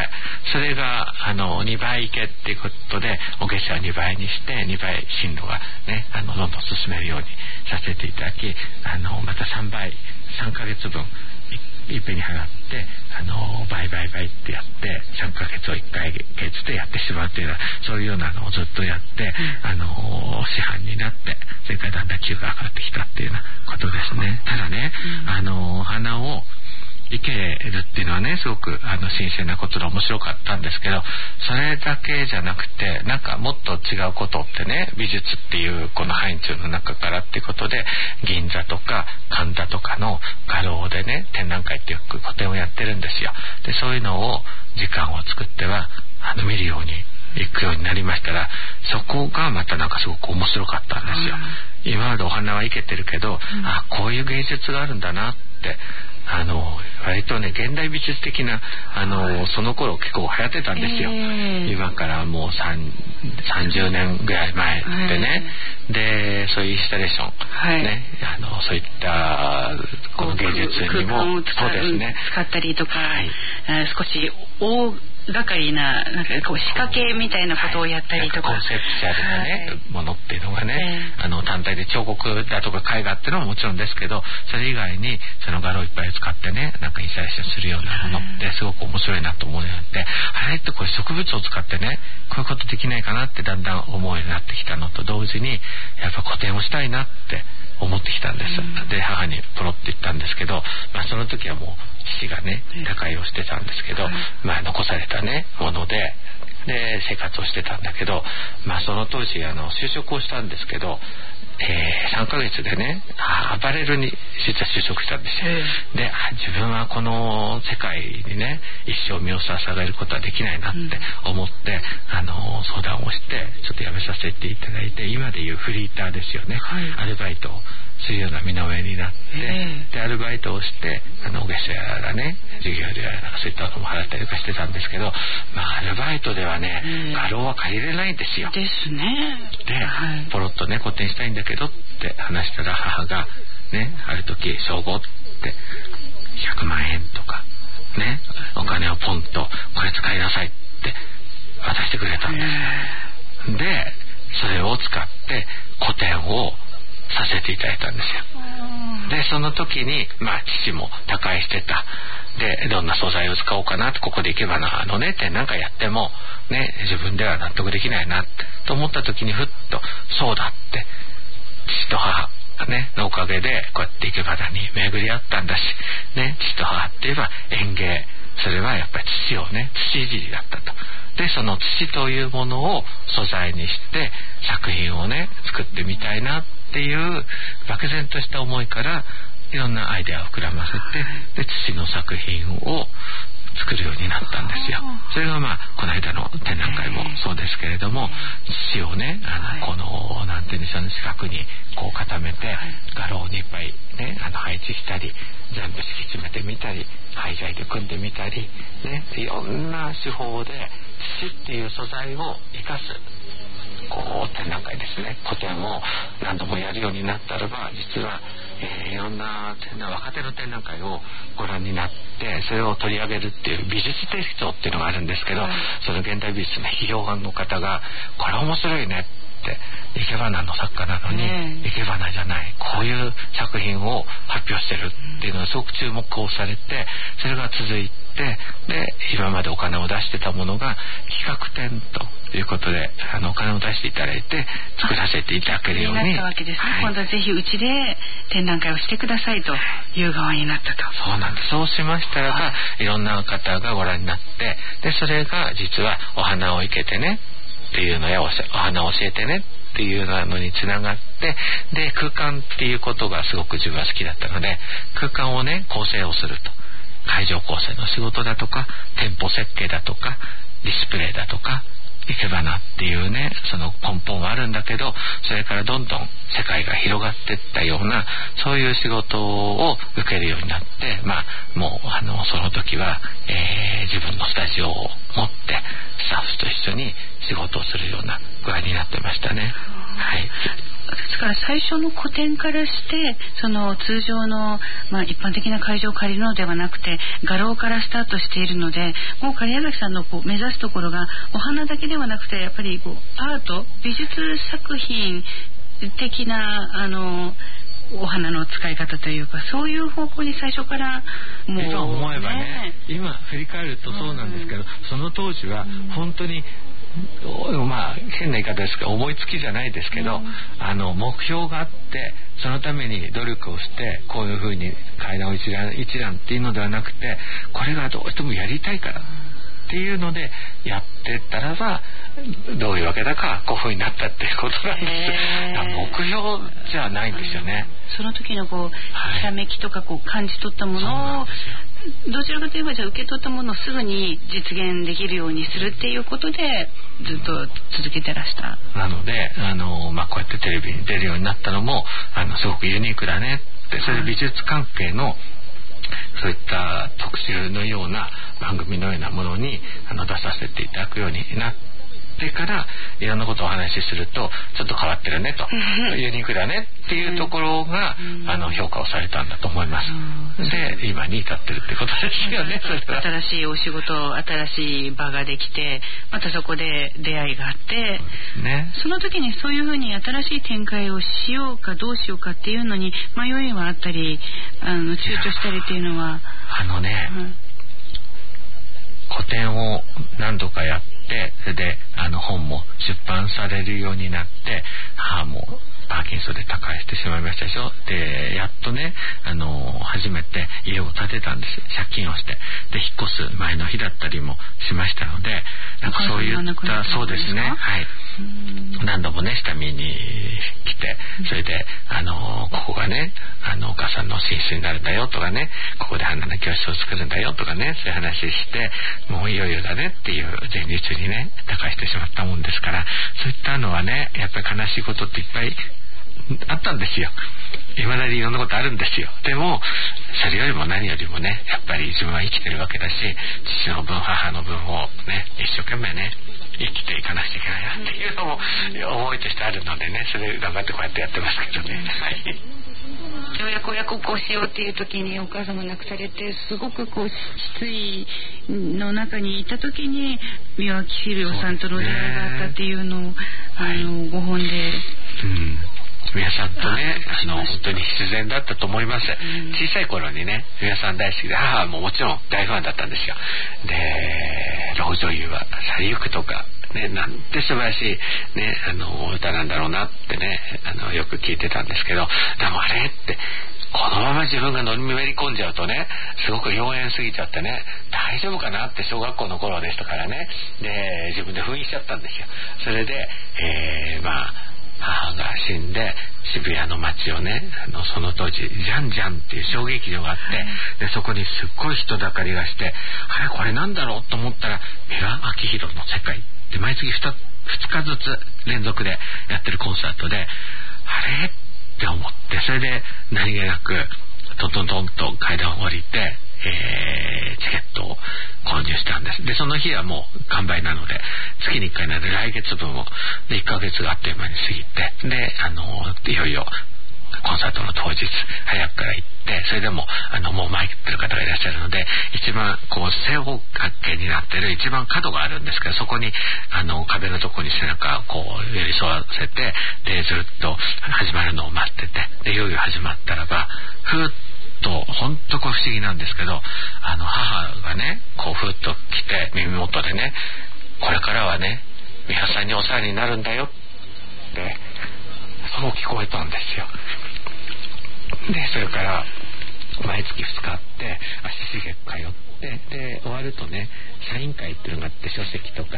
それが2倍いけっていうことでお月謝を2倍にして2倍進路がねどんどん進めるようにさせていただき、また3倍3ヶ月分いっぺんに払って倍ってやって3ヶ月を1ヶ月でやってしまうっていうような、そういうようなのをずっとやって、師範になって、それからだんだん級が上がってきたっていうようなことですね。ただね花を生けるっていうのはねすごく新鮮なことで面白かったんですけど、それだけじゃなくてなんかもっと違うことってね、美術っていうこの範疇の中からっていうことで銀座とか神田とかの画廊でね展覧会っていう個展をやってるんですよ。でそういうのを時間を作っては見るように行くようになりましたら、そこがまたなんかすごく面白かったんですよ。今までお花はいけてるけど、こういう芸術があるんだなって、割とね現代美術的なその頃結構流行ってたんですよ。今からもう30年ぐらい前でね、でそういうインスタレーション、ね、そういったこの芸術にもそうですね使ったりとか、少し大掛かりな、なんかこう仕掛けみたいなことをやったりとか、 コンセプチュアルなね、ものっていうのがね、単体で彫刻だとか絵画っていうのももちろんですけど、それ以外にその画廊いっぱい使ってね、なんかインスタレーションするようなものってすごく面白いなと思うようになって、あれってこれ植物を使ってね、こういうことできないかなってだんだん思うようになってきたのと同時に、やっぱ個展をしたいなって思ってきたんです。で母にポロって言ったんですけど、その時はもう父がね他界をしてたんですけど、残されたねもので生活をしてたんだけど、その当時就職をしたんですけど、3ヶ月でねアパレルに実は就職したんですよ。で自分はこの世界にね一生身を捧げることはできないなって思って、相談をしてちょっと辞めさせていただいて、今でいうフリーターですよね、アルバイトをするような身の上になって、でアルバイトをしてお月謝やらね授業料やらそういったのも払ったりとかしてたんですけど、アルバイトではね画廊は借りれないんですよ。 ですね。 で、ポロッとね個展したいんだけどって話したら、母がねある時称号って100万円とかねお金をポンとこれ使いなさいって渡してくれたんです。でそれを使って個展をさせていただいたんですよ。でその時に父も他界してた。でどんな素材を使おうかなって、ここでいけばね展なんかやってもね自分では納得できないなってと思った時にふっとそうだって父と母ねのおかげでこうやって生け花に巡り合ったんだしね、父と母って言えば園芸、それはやっぱり土をね土いじりだったと。でその土というものを素材にして作品をね作ってみたいなっていう漠然とした思いからいろんなアイデアを膨らませて、で土の作品を作るようになったんですよ。それがこの間の展覧会もそうですけれども、土をねこのなんていうんでしょうね、四角にこう固めて画廊にいっぱいね配置したり、全部敷き詰めてみたり、廃材で組んでみたりね、いろんな手法で土っていう素材を生かす展覧会ですね、個展を何度もやるようになったらば、実はいろんな若手の展覧会をご覧になって、それを取り上げるっていう美術テストっていうのがあるんですけど、その現代美術の批評家の方がこれ面白いねって、生け花の作家なのに生け花じゃないこういう作品を発表してるっていうのがすごく注目をされて、それが続いて、で今までお金を出してたものが企画展ということでお金を出していただいて作らせていただけるようになったわけですね。今度はぜひうちで展覧会をしてくださいという側になったと。 そうなんです。そうしましたらば、いろんな方がご覧になって、でそれが実はお花を生けてねっていうのやお花を教えてねっていうのにつながって、で空間っていうことがすごく自分は好きだったので、空間をね構成をすると、会場構成の仕事だとか店舗設計だとかディスプレイだとか生け花っていうねその根本はあるんだけど、それからどんどん世界が広がっていったようなそういう仕事を受けるようになって、もうその時は、自分のスタジオを持ってスタッフと一緒に仕事をするような具合になってましたね。はい。 ですから最初の個展からしてその通常の、一般的な会場を借りるのではなくて画廊からスタートしているので、もう狩矢崎さんの目指すところがお花だけではなくてやっぱりアート美術作品的なお花の使い方というか、そういう方向に最初からもう、 今思えばね今振り返るとそうなんですけど、その当時は本当に変な言い方ですけど思いつきじゃないですけど、目標があってそのために努力をしてこういうふうに階段を一覧っていうのではなくて、これがどうしてもやりたいからっていうのでやってったらばどういうわけだかこういうふうになったっていうことなんです。目標じゃないんですよね。 その時のひらめきとか感じ取ったものをどちらかといえばじゃあ受け取ったものをすぐに実現できるようにするっていうことでずっと続けてらした。 なのでこうやってテレビに出るようになったのもすごくユニークだねって、それで美術関係のそういった特集のような番組のようなものに出させていただくようになってからいろんなことをお話しするとちょっと変わってるねとユニークだねっていうところが評価をされたんだと思います。で今に至ってるってことですよね。 新しいお仕事、新しい場ができてまたそこで出会いがあって、ね、その時にそういうふうに新しい展開をしようかどうしようかっていうのに迷いはあったり躊躇したりっていうのは個展を何度かやってそれで本も出版されるようになって母もパーキンソンで他界してしまいましたでしょ。でやっとね初めて家を建てたんです。借金をしてで引っ越す前の日だったりもしましたのでなんかそういったそうですねはい何度もね下見に来てそれでここがねお母さんの寝室になるんだよとかねここで花の教室を作るんだよとかねそういう話してもういよいよだねっていう前日にね他界してしまったもんですからそういったのはねやっぱり悲しいことっていっぱいあったんですよ。未だにいろんなことあるんですよ。でもそれよりも何よりもねやっぱり自分は生きてるわけだし父の分母の分をね一生懸命ね生きていかなくちゃいけないなっていうのも思いとしてあるのでねそれ頑張ってこうやってやってますけどね。はいようやく親孝行しようっていう時にお母様亡くされてすごく失意の中にいた時に三輪明宏さんとの出会いがあったっていうのをご本で、 皆さんとね本当に自然だったと思います。小さい頃にね皆さん大好きで母ももちろん大ファンだったんですよ。で老女優は去りゆくとかねなんて素晴らしいね歌なんだろうなってねよく聞いてたんですけどでもあれってこのまま自分がのめり込んじゃうとねすごく妖艶すぎちゃってね大丈夫かなって小学校の頃でしたからねで自分で封印しちゃったんですよ。それで母が死んで渋谷の街をねその当時ジャンジャンっていう小劇場があって、でそこにすっごい人だかりがしてあれこれなんだろうと思ったら三輪明宏の世界で毎月 2日ずつ連続でやってるコンサートであれって思ってそれで何気なくトントントンと階段を降りてチケットを購入したんです。でその日はもう完売なので月に1回なので来月分をで1ヶ月があっという間に過ぎてでいよいよコンサートの当日早くから行ってそれでももう参ってる方がいらっしゃるので一番正方形になってる一番角があるんですけどそこに壁のとこに背中を寄り添わせてでずっと始まるのを待っててでいよいよ始まったらばふーっと本当不思議なんですけど母がねふっと来て耳元でねこれからはね三輪さんにお世話になるんだよってそう聞こえたんですよ。でそれから毎月2日あって足しげく通ってで終わるとねサイン会っていうのがあって書籍とか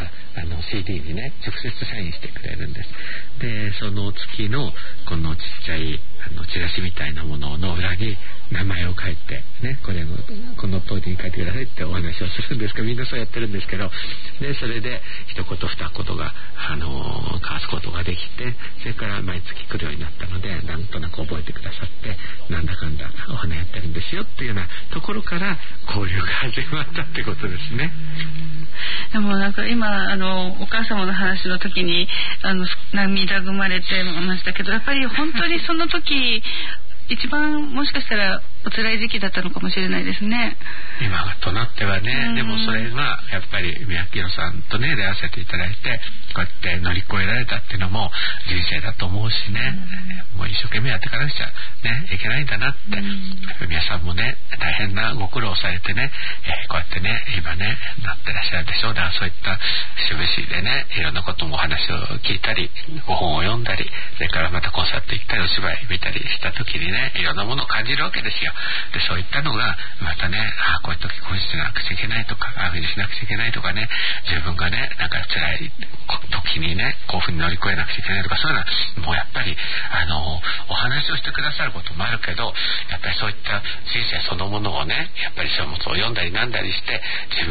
CD にね直接サインしてくれるんです。でその月のこのちっちゃいチラシみたいなものの裏に名前を書いてねこの通りに書いてくださいってお話をするんですけどみんなそうやってるんですけどでそれで一言二言が交わすことができてそれから毎月来るようになったのでなんとなく覚えてくださってなんだかんだお花やってるんですよっていうようなところから交流が始まったってことですね。 でもなんか今お母様の話の時に涙ぐまれてましたけどやっぱり本当にその時一番もしかしたらお辛い時期だったのかもしれないですね。 今となってはね、でもそれがやっぱり三輪明宏さんとね出会わせていただいてこうやって乗り越えられたっていうのも人生だと思うしね、もう一生懸命やっていかなくちゃねいけないんだなって、皆さんもね大変なご苦労されてね、こうやってね今ねなってらっしゃるでしょう。だからそういった節々でねいろんなこともお話を聞いたりご本を読んだりそれからまたコンサート行ったりお芝居見たりした時にねいろんなものを感じるわけですよ。でそういったのがまたねこういう時こうしなくちゃいけないとかああいうふうにしなくちゃいけないとかね自分がねなんか辛い時にねこういうふうに乗り越えなくちゃいけないとか、そういうのはもうやっぱりお話をしてくださることもあるけど、やっぱりそういった人生そのものをね、やっぱり書物を読んだりなんだりして自